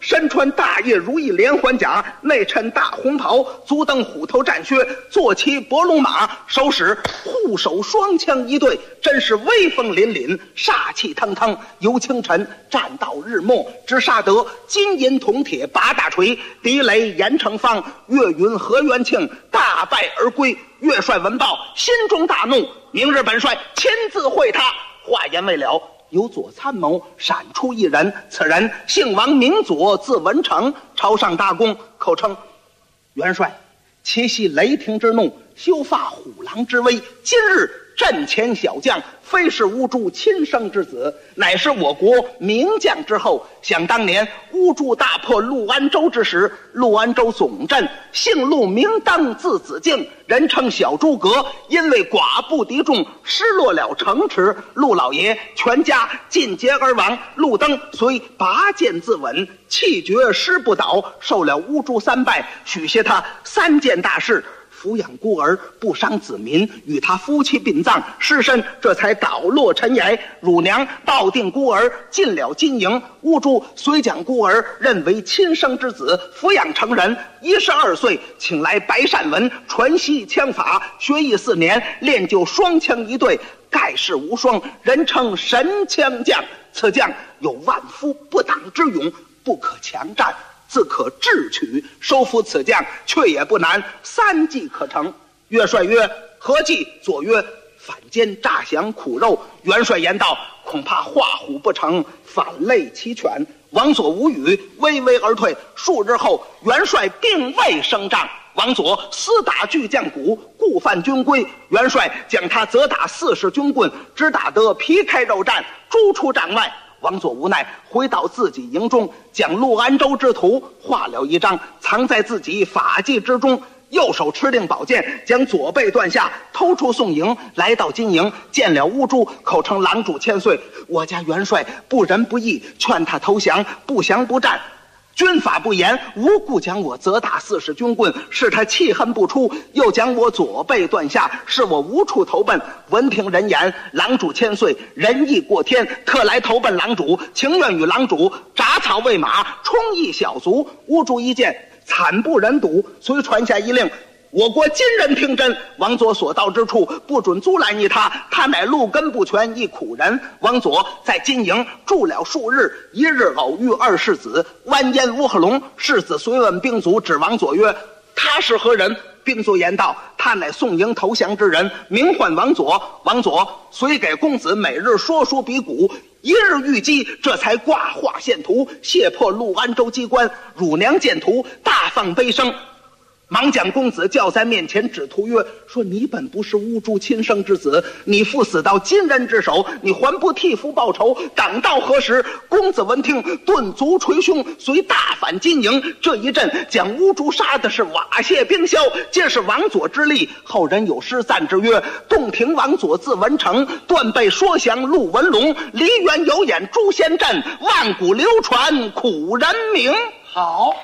Speaker 17: 身穿大叶如意连环甲，内衬大红袍，足蹬虎头战靴，坐骑伯龙马，手使护手双枪一对，真是威风凛凛，煞气腾腾。由清晨战到日没，只杀得金银铜铁8大锤，狄雷严成方，岳云何元庆大败而归。岳帅闻报，心中大怒，明日本帅亲自会他。话言未了，有左参谋闪出一人，此人姓王，名左，字文成，朝上大功，口称：元帅，其系雷霆之怒，休发虎狼之威。今日阵前小将，非是乌珠亲生之子，乃是我国名将之后。想当年乌珠大破陆安州之时，陆安州总镇姓陆，名当，字子敬，人称小诸葛。因为寡不敌众，失落了城池，陆老爷全家尽皆而亡。陆登虽拔剑自刎，气绝师不倒，受了乌珠3败，许下他3件大事：抚养孤儿，不伤子民，与他夫妻殡葬，尸身这才倒落尘崖。乳娘抱定孤儿，进了金营。乌珠虽将孤儿认为亲生之子，抚养成人。12岁，请来白善文传习枪法，学艺4年，练就双枪一对，盖世无双，人称神枪将。此将有万夫不挡之勇，不可强战，自可智取。收服此将却也不难，3计可成。岳帅曰：何计？左曰：反间诈降苦肉。元帅言道：恐怕画虎不成，反类其犬。王佐无语，微微而退。数日后，元帅并未升帐，王佐私打巨将鼓，故犯军规。元帅将他责打40军棍，只打得皮开肉绽，逐出帐外。王佐无奈，回到自己营中，将陆安州之图画了一张，藏在自己法纪之中。右手持定宝剑，将左背断下，偷出宋营，来到金营，见了乌珠，口称狼主千岁，我家元帅不仁不义，劝他投降，不降不战。军法不严，无故将我责打40军棍，是他气恨不出，又将我左背断下，是我无处投奔。闻听人言，狼主千岁仁义过天，特来投奔狼主，情愿与狼主铡草为马，充役小卒。乌珠一见惨不忍睹，遂传下一令：我国今人听真，王佐所到之处，不准阻拦一他。他乃路根不全，一苦人。王佐在金营住了数日，一日偶遇2世子完颜乌合龙。世子遂问兵卒，指王佐曰：他是何人？兵卒言道：他乃宋营投降之人，名唤王佐。王佐遂给公子每日说书比古，一日遇机，这才挂画献图，卸破陆安州机关。乳娘见图，大放悲声，忙将公子叫在面前，指图曰：说你本不是乌珠亲生之子，你父死到金人之手，你还不替父报仇，等到何时？公子闻听，顿足捶胸，遂大反金营。这一阵将乌珠杀的是瓦屑冰消，皆是王佐之力。后人有诗赞之曰：洞庭王佐字文成，断背说降陆文龙，梨园有眼诛仙阵，万古流传苦人名。好，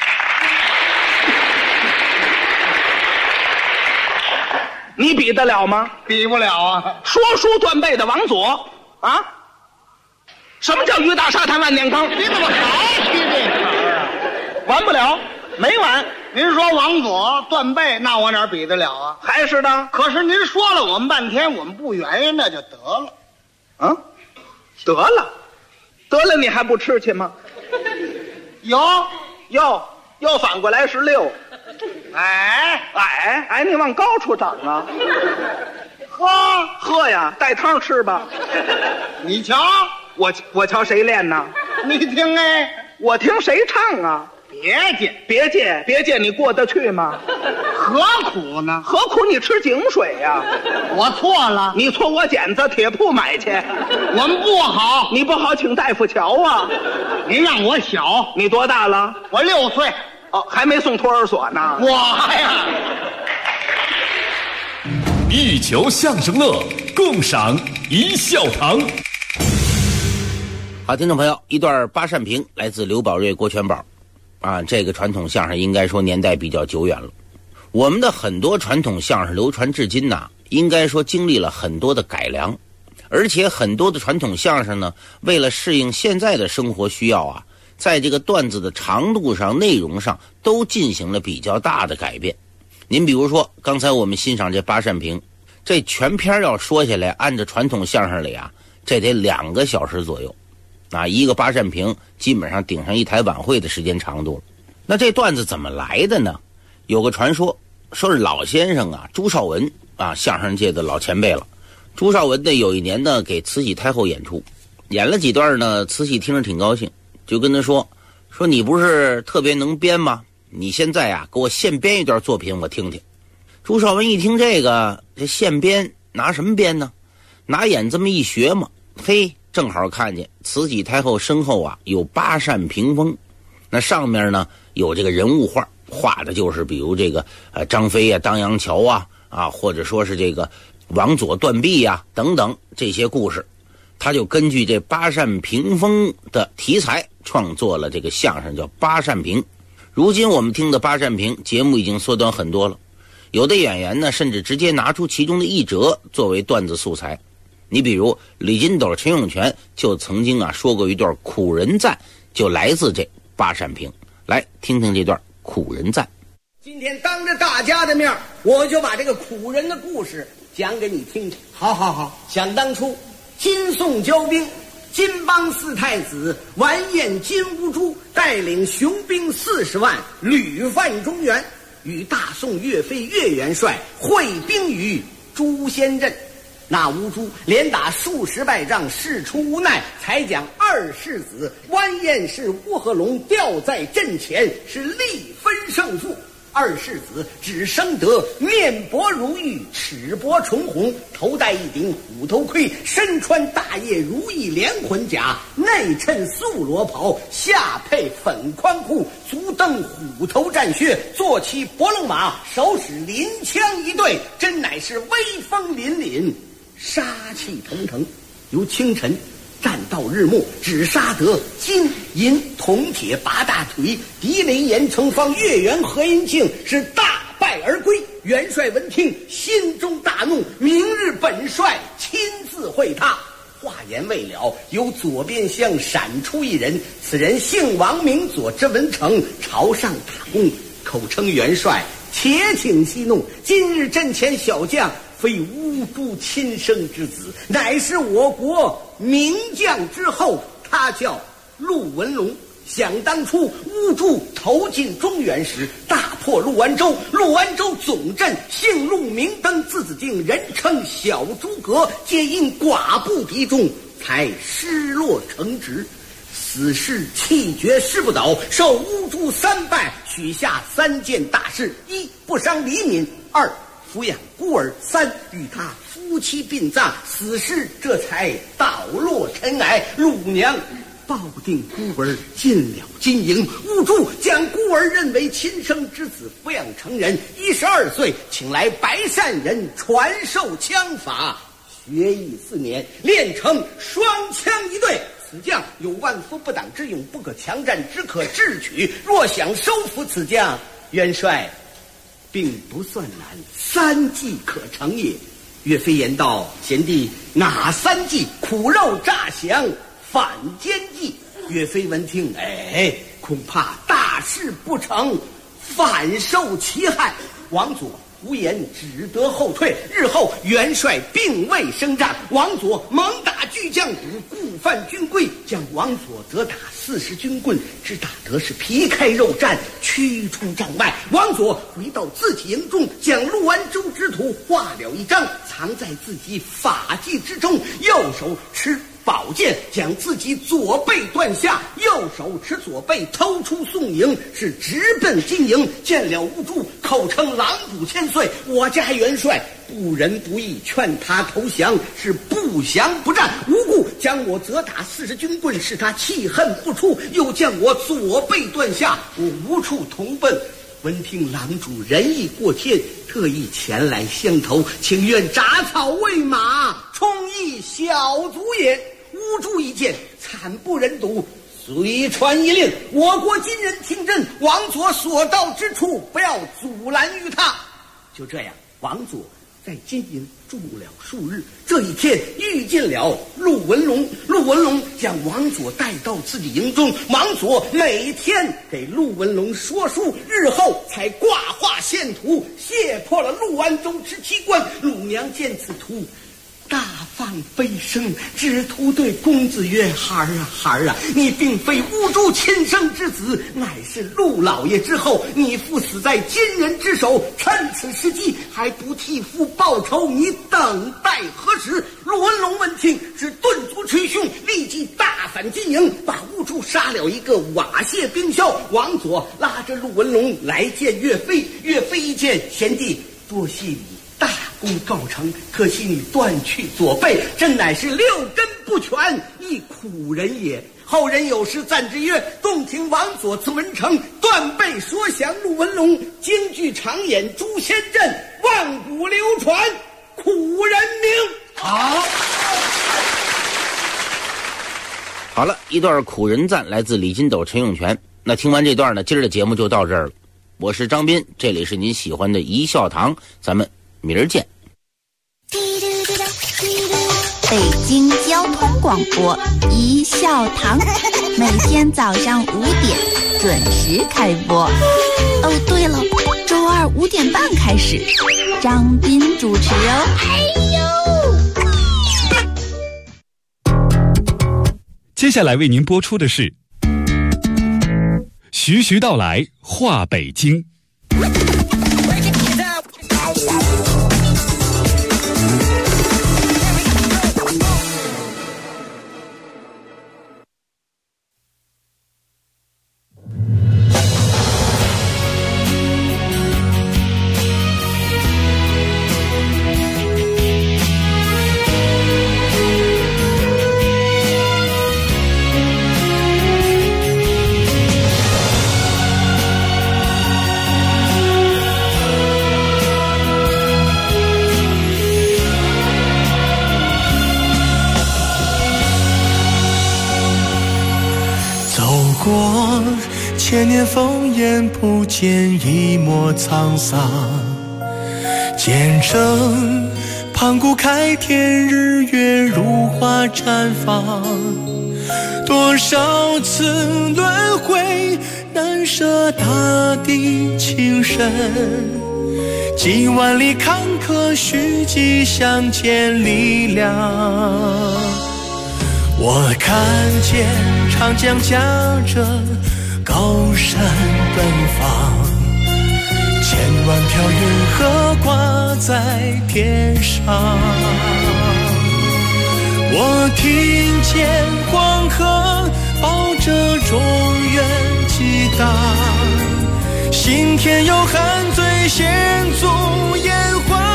Speaker 17: 你比得了吗？
Speaker 10: 比不了啊！
Speaker 17: 说书断背的王佐啊！什么叫鱼大沙滩万年坑？
Speaker 10: 你怎么还提这茬啊？
Speaker 17: 完不了，没完。
Speaker 10: 您说王佐断背，那我哪比得了啊？
Speaker 17: 还是的。
Speaker 10: 可是您说了我们半天，我们不愿意，那就得了。
Speaker 17: 啊，得了，你还不吃去吗？又反过来是6。哎，你往高处整啊！喝呀，带汤吃吧。
Speaker 10: 你瞧，
Speaker 17: 我瞧谁练呢？
Speaker 10: 你听哎，
Speaker 17: 我听谁唱啊？别介，你过得去吗？
Speaker 10: 何苦呢？
Speaker 17: 何苦你吃井水呀？
Speaker 10: 我错了，
Speaker 17: 你错我剪子铁铺买去。
Speaker 10: 我们不好，
Speaker 17: 你不好，请大夫瞧啊。
Speaker 10: 你让我小，
Speaker 17: 你多大了？
Speaker 10: 我6岁。
Speaker 17: 哦，还没送托儿所呢。
Speaker 10: 我呀，
Speaker 19: 一球相声乐，共赏一笑堂。
Speaker 9: 好，听众朋友，一段八扇屏来自刘宝瑞、郭全宝啊，这个传统相声应该说年代比较久远了。我们的很多传统相声流传至今呐，应该说经历了很多的改良，而且很多的传统相声呢，为了适应现在的生活需要啊， 在这个段子的长度上、内容上都进行了比较大的改变。您比如说，刚才我们欣赏这八扇屏，这全篇要说下来，按照传统相声里啊，这得2个小时左右。一个八扇屏基本上顶上一台晚会的时间长度了。那这段子怎么来的呢？有个传说，说是老先生啊，朱绍文啊，相声界的老前辈了。朱绍文呢，有一年呢给慈禧太后演出，演了几段呢，慈禧听着挺高兴，就跟他说你不是特别能编吗？你现在啊给我现编一段作品我听听。朱绍文一听这现编，拿什么编呢？拿眼这么一学嘛，嘿，正好看见慈禧太后身后啊有8扇屏风，那上面呢有这个人物画，画的就是比如这个张飞啊、当阳桥啊或者说是这个王佐断臂啊等等这些故事。他就根据这8扇屏风的题材创作了这个相声，叫八扇屏。如今我们听的八扇屏节目已经缩短很多了，有的演员呢甚至直接拿出其中的一折作为段子素材。你比如李金斗、陈永泉就曾经说过一段苦人赞，就来自这八扇屏。来听听这段苦人赞。
Speaker 17: 今天当着大家的面，我就把这个苦人的故事讲给你听听。好，想当初金宋交兵，金邦4太子完颜金兀术带领雄兵40万屡犯中原，与大宋岳飞岳元帅会兵于朱仙镇。那兀术连打数十败仗，事出无奈，才将2世子完颜氏、乌合龙吊在阵前，是力分胜负。2世子只生得面薄如玉，齿薄唇红，头戴一顶虎头盔，身穿大叶如意连环甲，内衬素罗袍，下配粉宽裤，足蹬虎头战靴，坐骑伯龙马，手使临枪一对，真乃是威风凛凛，杀气腾腾。由清晨战到日暮，只杀得金银铜铁8大腿，狄雷严成方、岳元何银庆是大败而归。元帅闻听，心中大怒，明日本帅亲自会他。话言未了，由左边厢闪出一人，此人姓王，名左，之文成，朝上打工，口称元帅。且请息怒，今日阵前小将非乌珠亲生之子，乃是我国名将之后，他叫陆文龙。想当初乌珠投进中原时，大破陆安州，陆安州总镇姓陆，名登，字子敬，人称小诸葛，皆因寡不敌众，才失落成职。死士气绝誓不倒，受乌珠3拜，许下3件大事：一、不伤黎民；二、抚养孤儿；三、与他夫妻殡葬。死士这才倒落尘埃。陆娘抱定孤儿进了金营，兀术将孤儿认为亲生之子，抚养成人。12岁，请来白善人传授枪法，学艺4年，练成双枪一对。此将有万夫不挡之勇，不可强战，只可智取。若想收服此将，元帅并不算难，3计可成也。岳飞言道：贤弟，哪3计？苦肉诈降，反间计。岳飞闻听，恐怕大事不成，反受其害。王佐无言，只得后退。日后元帅并未升战，王佐猛打巨将鼓，故犯军规，将王佐责打40军棍，只打得是皮开肉绽，驱出帐外。王佐回到自己营中，将陆安州之图画了一张，藏在自己法纪之中，右手持宝剑，将自己左背断下，右手持左背偷出宋营，是直奔金营。见了兀术，口称狼主千岁，我家元帅不仁不义，劝他投降，是不降不战，无故将我责打40军棍，使他气恨不出，又将我左背断下，我无处同奔。闻听狼主仁义过天，特意前来相投，情愿铡草喂马，充一小卒也。兀术一见，惨不忍睹，遂传一令：我国今人听朕，王佐所到之处，不要阻拦于他。就这样，王佐
Speaker 20: 在金营住了数日，这一天遇见了陆文龙。陆文龙将王佐带到自己营中，王佐每天给陆文龙说书，日后才挂画献图，卸破了陆安州之七关。陆娘见此图，大放悲声，只图对公子曰：“孩儿啊，孩儿啊，你并非乌珠亲生之子，乃是陆老爷之后。你父死在金人之手，趁此时机还不替父报仇，你等待何时？”陆文龙闻听，只顿足捶胸，立即大反金营，把乌珠杀了一个瓦谢冰消。王佐拉着陆文龙来见岳飞，岳飞一见，贤弟多谢你大功告成，可惜你断去左背，真乃是六根不全，一苦人也。后人有诗赞之曰：“洞庭王佐自文成，断背说降陆文龙。京剧长演诛仙阵，万古流传苦人名。”
Speaker 9: 好了，一段苦人赞来自李金斗、陈永泉。那听完这段呢，今儿的节目就到这儿了。我是张斌，这里是您喜欢的一笑堂，咱们明儿见。
Speaker 4: 北京交通广播一笑堂，每天早上5点准时开播。哦，对了，周二5点半开始，张斌主持哦。
Speaker 2: 接下来为您播出的是徐徐道来话北京。
Speaker 7: 千年烽烟不见一抹沧桑，见证盘古开天，日月如花绽放。多少次轮回，难舍大地情深，几万里坎坷，虚迹相见力量。我看见长江夹着高山奔放，千万条云河挂在天上。我听见黄河抱着中原激荡，心田有汉醉险阻炎黄。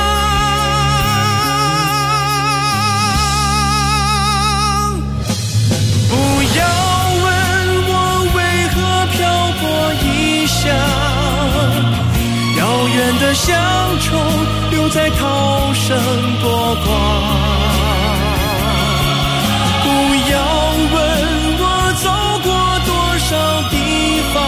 Speaker 7: 不要问我为何漂泊异乡，遥远的乡愁留在涛声波光。不要问我走过多少地方，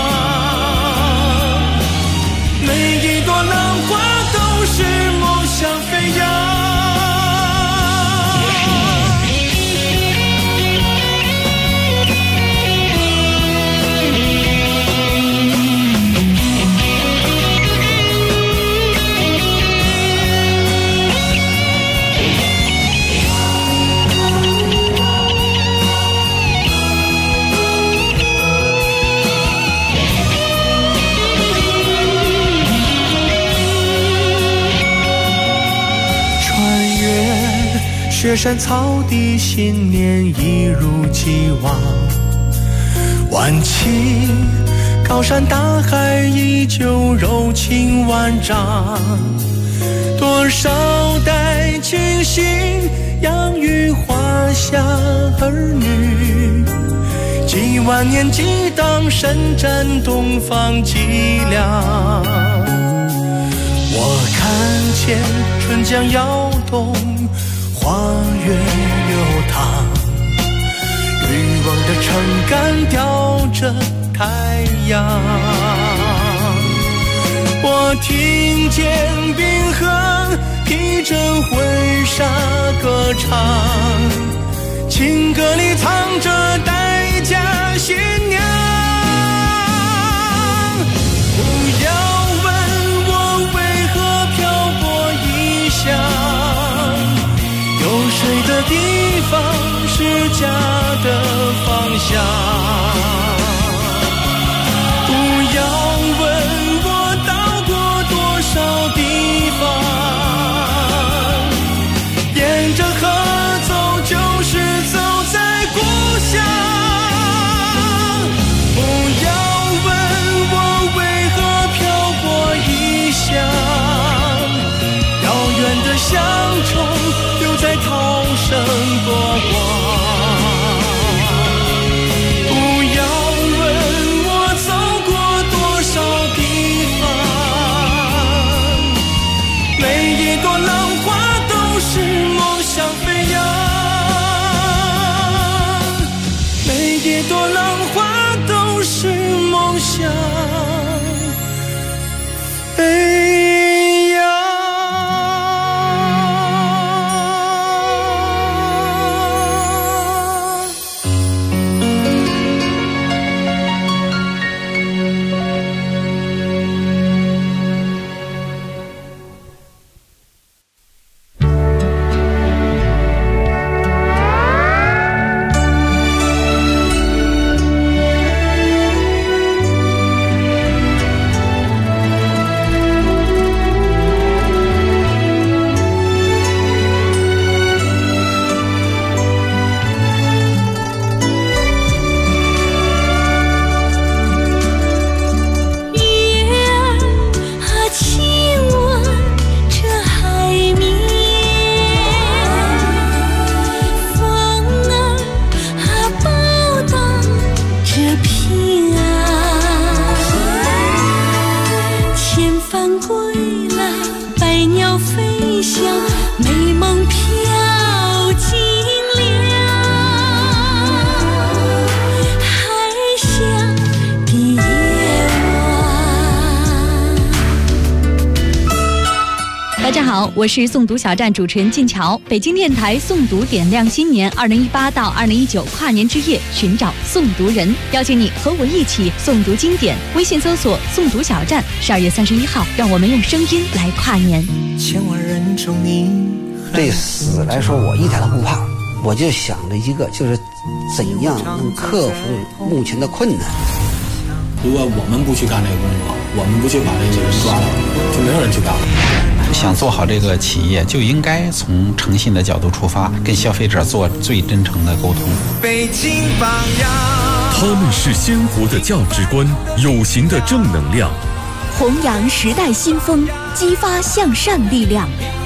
Speaker 7: 每一朵浪花都是梦想飞扬。雪山草地，信念一如既往。万顷高山大海，依旧柔情万丈。多少代清醒，养育华夏儿女。几万年激荡，深湛东方脊梁。我看见春江摇动，花月流淌，渔翁的撑杆吊着太阳。 我听见冰河披着婚纱歌唱，情歌里藏着待嫁新娘。不要问我为何漂泊异乡，有水的地方是家的方向。不要问我到过多少地方，沿着河走就是走在故乡。不要问我为何漂泊异乡，遥远的乡愁留在涛声波光。朵浪花都是梦想飞扬。
Speaker 21: 大家好，我是诵读小站主持人晋桥。北京电台诵读点亮新年2018到2019跨年之夜，寻找诵读人，邀请你和我一起诵读经典。微信搜索诵读小站，12月31号，让我们用声音来跨年。
Speaker 7: 千万人中你，
Speaker 22: 对死来说我一点都不怕，我就想着一个，就是怎样能克服目前的困难。
Speaker 23: 如果我们不去干这个工作，我们不去把这个人抓到，就没有人去干了。
Speaker 24: 想做好这个企业，就应该从诚信的角度出发，跟消费者做最真诚的沟通。
Speaker 7: 北京榜样，
Speaker 19: 他们是鲜活的价值观，有形的正能量，
Speaker 1: 弘扬时代新风，激发向善力量。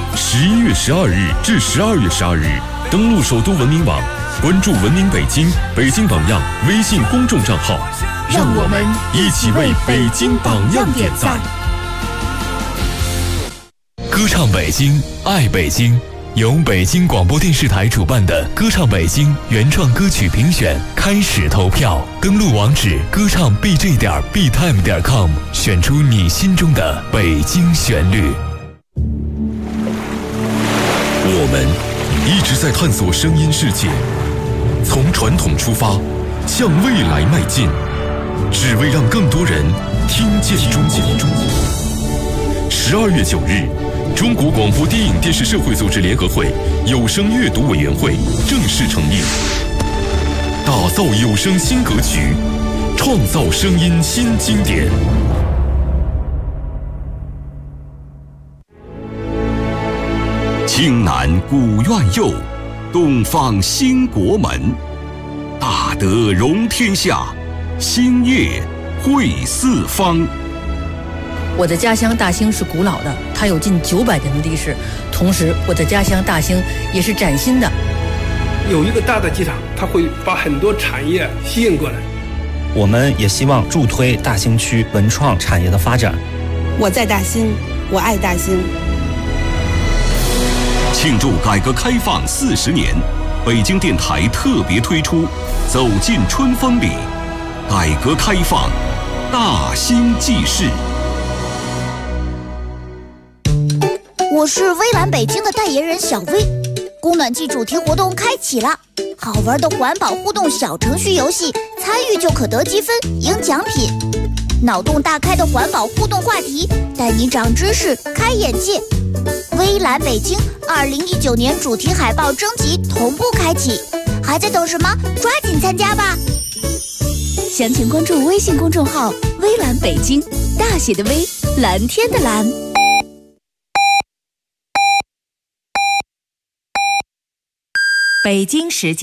Speaker 19: 11月12日至12月12日，登录首都文明网，关注文明北京、北京榜样微信公众账号，
Speaker 1: 让我们一起为北京榜样点赞。
Speaker 2: 歌唱北京，爱北京，由北京广播电视台主办的歌唱北京原创歌曲评选开始投票，登录网址歌唱 bj.btime.com， 选出你心中的北京旋律。
Speaker 19: 我们一直在探索声音世界，从传统出发，向未来迈进，只为让更多人听见中国。12月9日，中国广播电影电视社会组织联合会有声阅读委员会正式成立，打造有声新格局，创造声音新经典。
Speaker 25: 青南古院右，东方兴国门，大德容天下，兴业惠四方。
Speaker 26: 我的家乡大兴是古老的，它有近900年的历史。同时，我的家乡大兴也是崭新的。
Speaker 13: 有一个大的机场，它会把很多产业吸引过来。
Speaker 27: 我们也希望助推大兴区文创产业的发展。
Speaker 28: 我在大兴，我爱大兴。
Speaker 25: 庆祝改革开放40年，北京电台特别推出《走进春风里》，改革开放大兴纪事。
Speaker 4: 我是微蓝北京的代言人小薇。供暖季主题活动开启了，好玩的环保互动小程序游戏，参与就可得积分赢奖品。脑洞大开的环保互动话题，带你长知识开眼界。微蓝北京2019年主题海报征集同步开启，还在等什么？抓紧参加吧！
Speaker 1: 详情关注微信公众号“微蓝北京”，大写的微，蓝天的蓝。
Speaker 3: 北京时间